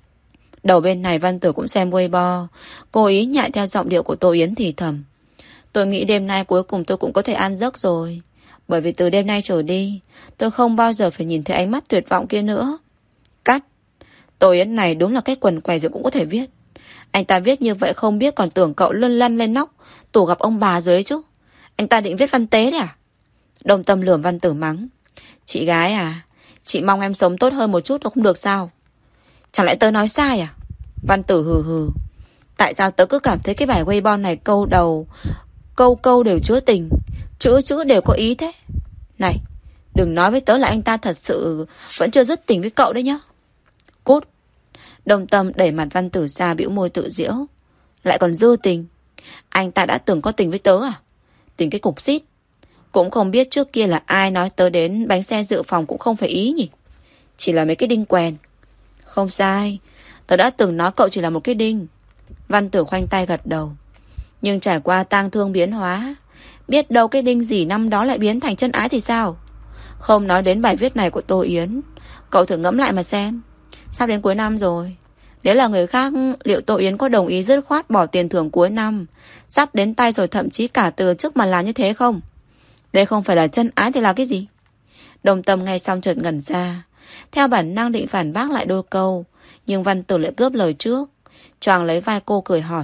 Speaker 1: Đầu bên này Văn Tử cũng xem Weibo, cố ý nhại theo giọng điệu của Tô Yến thì thầm: tôi nghĩ đêm nay cuối cùng tôi cũng có thể an giấc rồi. Bởi vì từ đêm nay trở đi, tôi không bao giờ phải nhìn thấy ánh mắt tuyệt vọng kia nữa. Cắt. Tô Yến này đúng là cái quần què rồi cũng có thể viết. Anh ta viết như vậy không biết còn tưởng cậu lân lăn lên nóc tủ gặp ông bà rồi ấy chứ. Anh ta định viết văn tế đấy à? Đồng Tâm lườm Văn Tử mắng: chị gái à, chị mong em sống tốt hơn một chút không được sao? Chẳng lẽ tớ nói sai à? Văn Tử hừ hừ: tại sao tớ cứ cảm thấy cái bài Weibo này câu đầu câu câu đều chứa tình, chữ chữ đều có ý thế? Này, đừng nói với tớ là anh ta thật sự vẫn chưa dứt tình với cậu đấy nhá. Cút. Đồng Tâm đẩy mặt Văn Tử ra, bĩu môi tự giễu: lại còn dư tình? Anh ta đã từng có tình với tớ à? Tình cái cục xít. Cũng không biết trước kia là ai nói tớ đến bánh xe dự phòng cũng không phải ý nhỉ. Chỉ là mấy cái đinh quèn. Không sai, tớ đã từng nói cậu chỉ là một cái đinh. Văn Tử khoanh tay gật đầu. Nhưng trải qua tang thương biến hóa, biết đâu cái đinh gì năm đó lại biến thành chân ái thì sao? Không nói đến bài viết này của Tô Yến, cậu thử ngẫm lại mà xem. Sắp đến cuối năm rồi, nếu là người khác, liệu Tô Yến có đồng ý dứt khoát bỏ tiền thưởng cuối năm sắp đến tay rồi thậm chí cả từ trước mà làm như thế không? Đây không phải là chân ái thì là cái gì? Đồng Tâm nghe xong chợt ngẩn ra, theo bản năng định phản bác lại đôi câu, nhưng Văn Tử lại cướp lời trước, choàng lấy vai cô cười hỏi: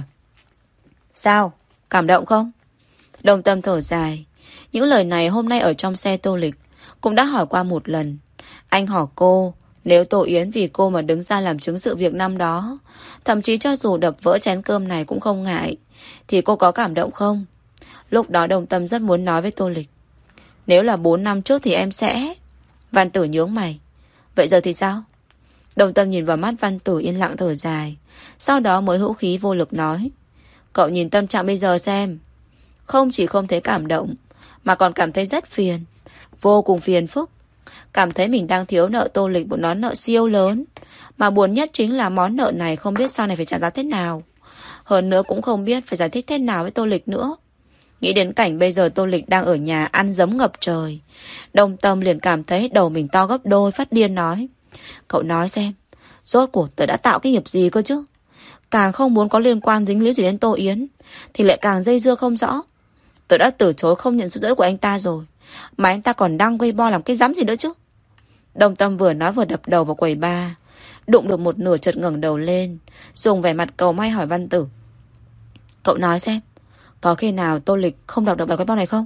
Speaker 1: sao? Cảm động không? Đồng Tâm thở dài. Những lời này hôm nay ở trong xe Tô Lịch cũng đã hỏi qua một lần. Anh hỏi cô, nếu Tô Yến vì cô mà đứng ra làm chứng sự việc năm đó, thậm chí cho dù đập vỡ chén cơm này cũng không ngại, thì cô có cảm động không? Lúc đó Đồng Tâm rất muốn nói với Tô Lịch: nếu là bốn năm trước thì em sẽ... Văn Tử nhướng mày: vậy giờ thì sao? Đồng Tâm nhìn vào mắt Văn Tử yên lặng thở dài, sau đó mới hữu khí vô lực nói: cậu nhìn tâm trạng bây giờ xem. Không chỉ không thấy cảm động, mà còn cảm thấy rất phiền, vô cùng phiền phức. Cảm thấy mình đang thiếu nợ Tô Lịch một món nợ siêu lớn, mà buồn nhất chính là món nợ này không biết sau này phải trả giá thế nào. Hơn nữa cũng không biết phải giải thích thế nào với Tô Lịch nữa. Nghĩ đến cảnh bây giờ Tô Lịch đang ở nhà ăn giấm ngập trời, Đồng Tâm liền cảm thấy đầu mình to gấp đôi, phát điên nói: cậu nói xem, rốt cuộc tớ đã tạo cái nghiệp gì cơ chứ? Càng không muốn có liên quan dính líu gì đến Tô Yến, thì lại càng dây dưa không rõ. Tớ đã từ chối không nhận sự đỡ của anh ta rồi, mà anh ta còn đăng Weibo làm cái dám gì nữa chứ? Đồng Tâm vừa nói vừa đập đầu vào quầy bar, đụng được một nửa chợt ngẩng đầu lên, dùng vẻ mặt cầu may hỏi Văn Tử: cậu nói xem, có khi nào Tô Lịch không đọc được bài Weibo này không?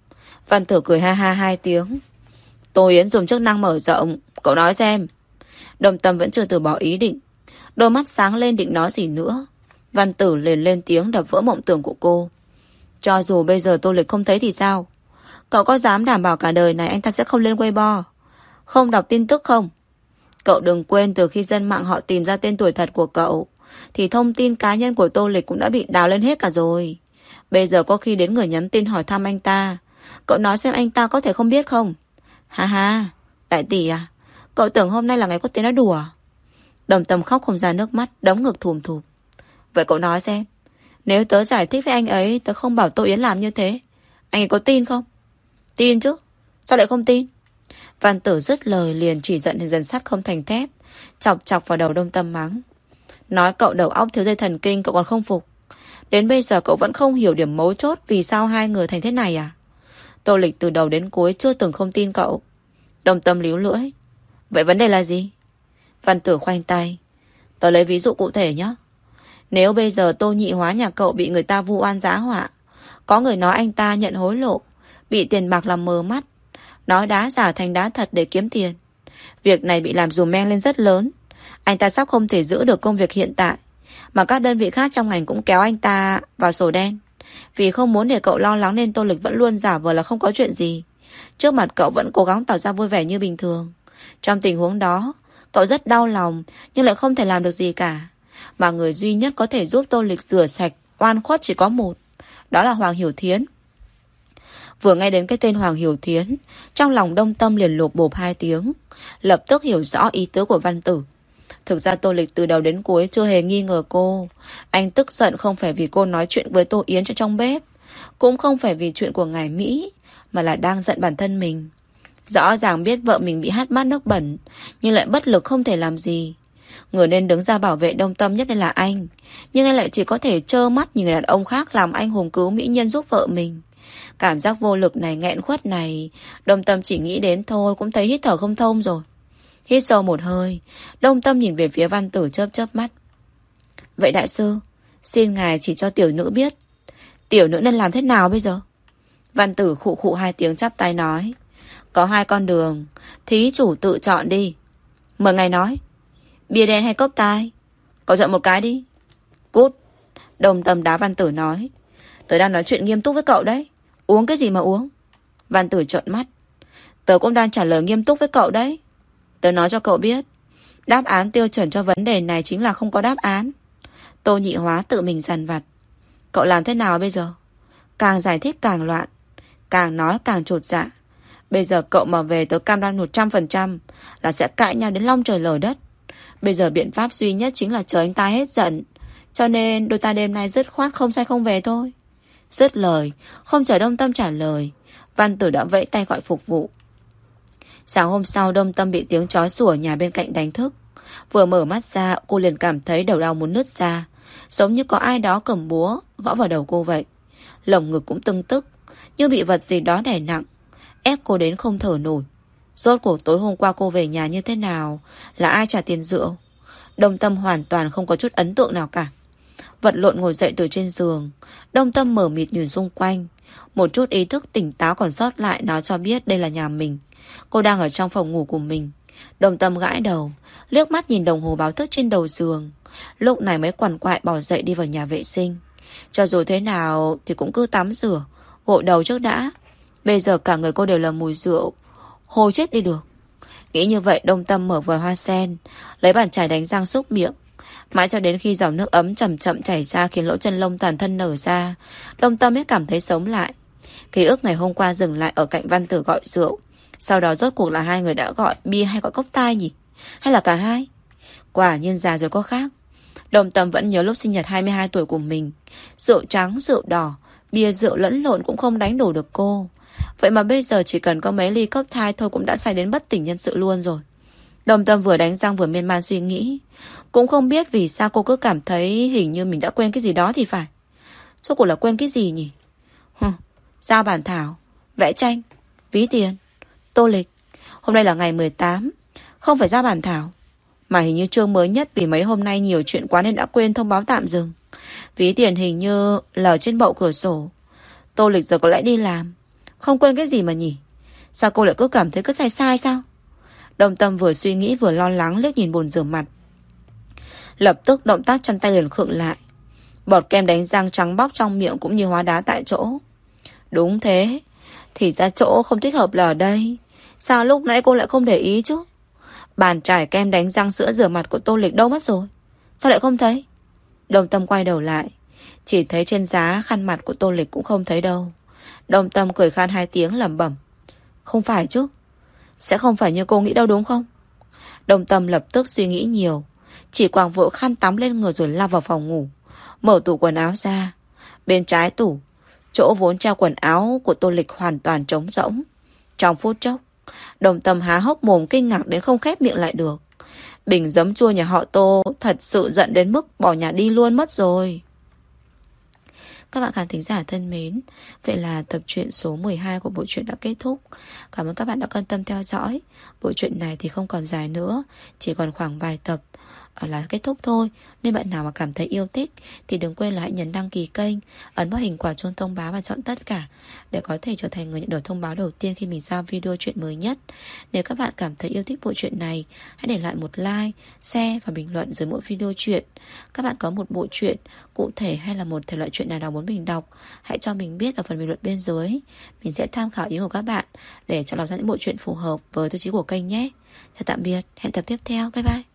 Speaker 1: Văn Tử cười ha ha hai tiếng: Tô Yến dùng chức năng mở rộng, cậu nói xem. Đồng Tâm vẫn chưa từ bỏ ý định, đôi mắt sáng lên định nói gì nữa. Văn Tử liền lên tiếng đập vỡ mộng tưởng của cô: cho dù bây giờ Tô Lịch không thấy thì sao? Cậu có dám đảm bảo cả đời này anh ta sẽ không lên Weibo, không đọc tin tức không? Cậu đừng quên từ khi dân mạng họ tìm ra tên tuổi thật của cậu, thì thông tin cá nhân của Tô Lịch cũng đã bị đào lên hết cả rồi. Bây giờ có khi đến người nhắn tin hỏi thăm anh ta, cậu nói xem anh ta có thể không biết không? Ha ha, đại tỷ à, cậu tưởng hôm nay là ngày quốc tế nói đùa? Đồng Tâm khóc không ra nước mắt, đấm ngực thùm thụp: vậy cậu nói xem, nếu tớ giải thích với anh ấy tớ không bảo Tô Yến làm như thế, anh ấy có tin không? Tin chứ, sao lại không tin? Văn Tử dứt lời liền chỉ giận hình dần sắt không thành thép, chọc chọc vào đầu Đồng Tâm mắng: nói cậu đầu óc thiếu dây thần kinh cậu còn không phục. Đến bây giờ cậu vẫn không hiểu điểm mấu chốt vì sao hai người thành thế này à? Tô Lịch từ đầu đến cuối chưa từng không tin cậu. Đồng Tâm líu lưỡi: vậy vấn đề là gì? Văn Tử khoanh tay: tớ lấy ví dụ cụ thể nhé. Nếu bây giờ Tô Nhị Hóa nhà cậu bị người ta vu oan giá họa, có người nói anh ta nhận hối lộ, bị tiền bạc làm mờ mắt, nói đá giả thành đá thật để kiếm tiền. Việc này bị làm dùm men lên rất lớn. Anh ta sắp không thể giữ được công việc hiện tại, mà các đơn vị khác trong ngành cũng kéo anh ta vào sổ đen. Vì không muốn để cậu lo lắng nên Tô Lịch vẫn luôn giả vờ là không có chuyện gì, trước mặt cậu vẫn cố gắng tỏ ra vui vẻ như bình thường. Trong tình huống đó, cậu rất đau lòng, nhưng lại không thể làm được gì cả. Mà người duy nhất có thể giúp Tô Lịch rửa sạch oan khuất chỉ có một, đó là Hoàng Hiểu Thiến. Vừa nghe đến cái tên Hoàng Hiểu Thiến, trong lòng Đông Tâm liền lột bột hai tiếng, lập tức hiểu rõ ý tứ của Văn Tử. Thực ra Tô Lịch từ đầu đến cuối chưa hề nghi ngờ cô. Anh tức giận không phải vì cô nói chuyện với Tô Yến cho trong bếp, cũng không phải vì chuyện của ngài Mỹ, mà là đang giận bản thân mình. Rõ ràng biết vợ mình bị hát bát nước bẩn, nhưng lại bất lực không thể làm gì. Người nên đứng ra bảo vệ Đông Tâm nhất là anh, nhưng anh lại chỉ có thể trơ mắt nhìn người đàn ông khác làm anh hùng cứu mỹ nhân giúp vợ mình. Cảm giác vô lực này, nghẹn khuất này, Đông Tâm chỉ nghĩ đến thôi cũng thấy hít thở không thông rồi. Hít sâu một hơi, Đông Tâm nhìn về phía Văn Tử chớp chớp mắt. Vậy đại sư, xin ngài chỉ cho tiểu nữ biết, tiểu nữ nên làm thế nào bây giờ? Văn Tử khụ khụ hai tiếng chắp tay nói. Có hai con đường, thí chủ tự chọn đi. Mời ngài nói. Bia đen hay cốc tai? Cậu chọn một cái đi. Cút. Đông Tâm đá Văn Tử nói. Tớ đang nói chuyện nghiêm túc với cậu đấy. Uống cái gì mà uống? Văn Tử trợn mắt. Tớ cũng đang trả lời nghiêm túc với cậu đấy. Tớ nói cho cậu biết, đáp án tiêu chuẩn cho vấn đề này chính là không có đáp án. Tô Nhị Hóa tự mình dằn vặt. Cậu làm thế nào bây giờ? Càng giải thích càng loạn, càng nói càng chột dạ. Bây giờ cậu mà về tớ cam đoan một trăm phần trăm là sẽ cãi nhau đến long trời lở đất. Bây giờ biện pháp duy nhất chính là chờ anh ta hết giận. Cho nên đôi ta đêm nay dứt khoát không say không về thôi. Dứt lời, không chờ Đông Tâm trả lời, Văn Tử đã vẫy tay gọi phục vụ. Sáng hôm sau Đông Tâm bị tiếng chó sủa nhà bên cạnh đánh thức. Vừa mở mắt ra, cô liền cảm thấy đầu đau muốn nứt ra, giống như có ai đó cầm búa gõ vào đầu cô vậy. Lồng ngực cũng tưng tức, như bị vật gì đó đè nặng, ép cô đến không thở nổi. Rốt cuộc tối hôm qua cô về nhà như thế nào? Là ai trả tiền rượu? Đông Tâm hoàn toàn không có chút ấn tượng nào cả. Vật lộn ngồi dậy từ trên giường, Đông Tâm mở mịt nhìn xung quanh. Một chút ý thức tỉnh táo còn sót lại nói cho biết đây là nhà mình. Cô đang ở trong phòng ngủ của mình. Đông Tâm gãi đầu, liếc mắt nhìn đồng hồ báo thức trên đầu giường. Lúc này mới quằn quại bỏ dậy đi vào nhà vệ sinh. Cho dù thế nào thì cũng cứ tắm rửa, gội đầu trước đã. Bây giờ cả người cô đều là mùi rượu, hôi chết đi được. Nghĩ như vậy Đông Tâm mở vòi hoa sen, lấy bàn chải đánh răng súc miệng. Mãi cho đến khi dòng nước ấm chậm chậm chảy ra khiến lỗ chân lông toàn thân nở ra, Đông Tâm mới cảm thấy sống lại. Ký ức ngày hôm qua dừng lại ở cạnh Văn Tử gọi rượu. Sau đó rốt cuộc là hai người đã gọi bia hay gọi cốc tai nhỉ? Hay là cả hai? Quả nhiên già rồi có khác. Đông Tâm vẫn nhớ lúc sinh nhật hai mươi hai tuổi của mình. Rượu trắng, rượu đỏ, bia rượu lẫn lộn cũng không đánh đổ được cô. Vậy mà bây giờ chỉ cần có mấy ly cốc tai thôi cũng đã say đến bất tỉnh nhân sự luôn rồi. Đông Tâm vừa đánh răng vừa miên man suy nghĩ. Cũng không biết vì sao cô cứ cảm thấy hình như mình đã quên cái gì đó thì phải. Rốt cuộc là quên cái gì nhỉ? Hừ, giao bản thảo, vẽ tranh, ví tiền, tô lịch. Hôm nay là ngày mười tám, không phải giao bản thảo, mà hình như chương mới nhất vì mấy hôm nay nhiều chuyện quá nên đã quên thông báo tạm dừng. Ví tiền hình như lờ trên bậu cửa sổ. Tô lịch giờ có lẽ đi làm, không quên cái gì mà nhỉ? Sao cô lại cứ cảm thấy cứ sai sai sao? Đông Tâm vừa suy nghĩ vừa lo lắng liếc nhìn bồn rửa mặt. Lập tức động tác chân tay liền khựng lại. Bọt kem đánh răng trắng bóc trong miệng cũng như hóa đá tại chỗ. Đúng thế, thì ra chỗ không thích hợp là ở đây. Sao lúc nãy cô lại không để ý chứ? Bàn trải kem đánh răng sữa rửa mặt của Tô Lịch đâu mất rồi? Sao lại không thấy? Đông Tâm quay đầu lại, chỉ thấy trên giá khăn mặt của Tô Lịch cũng không thấy đâu. Đông Tâm cười khan hai tiếng lẩm bẩm. Không phải chứ? Sẽ không phải như cô nghĩ đâu đúng không? Đông Tâm lập tức suy nghĩ nhiều, chỉ quàng vội khăn tắm lên người rồi lao vào phòng ngủ. Mở tủ quần áo ra. Bên trái tủ, chỗ vốn treo quần áo của Tô Lịch hoàn toàn trống rỗng. Trong phút chốc, Đông Tâm há hốc mồm kinh ngạc đến không khép miệng lại được. Bình giấm chua nhà họ Tô thật sự giận đến mức bỏ nhà đi luôn mất rồi. Các bạn khán thính giả thân mến, vậy là tập truyện số mười hai của bộ truyện đã kết thúc. Cảm ơn các bạn đã quan tâm theo dõi. Bộ truyện này thì không còn dài nữa, chỉ còn khoảng vài tập là kết thúc thôi. Nên bạn nào mà cảm thấy yêu thích thì đừng quên là hãy nhấn đăng ký kênh, ấn vào hình quả chuông thông báo và chọn tất cả để có thể trở thành người nhận được thông báo đầu tiên khi mình ra video truyện mới nhất. Nếu các bạn cảm thấy yêu thích bộ truyện này, hãy để lại một like, share và bình luận dưới mỗi video truyện. Các bạn có một bộ truyện cụ thể hay là một thể loại truyện nào đó muốn mình đọc, hãy cho mình biết ở phần bình luận bên dưới. Mình sẽ tham khảo ý của các bạn để chọn lọc ra những bộ truyện phù hợp với tiêu chí của kênh nhé. Chào tạm biệt, hẹn tập tiếp theo, bye bye.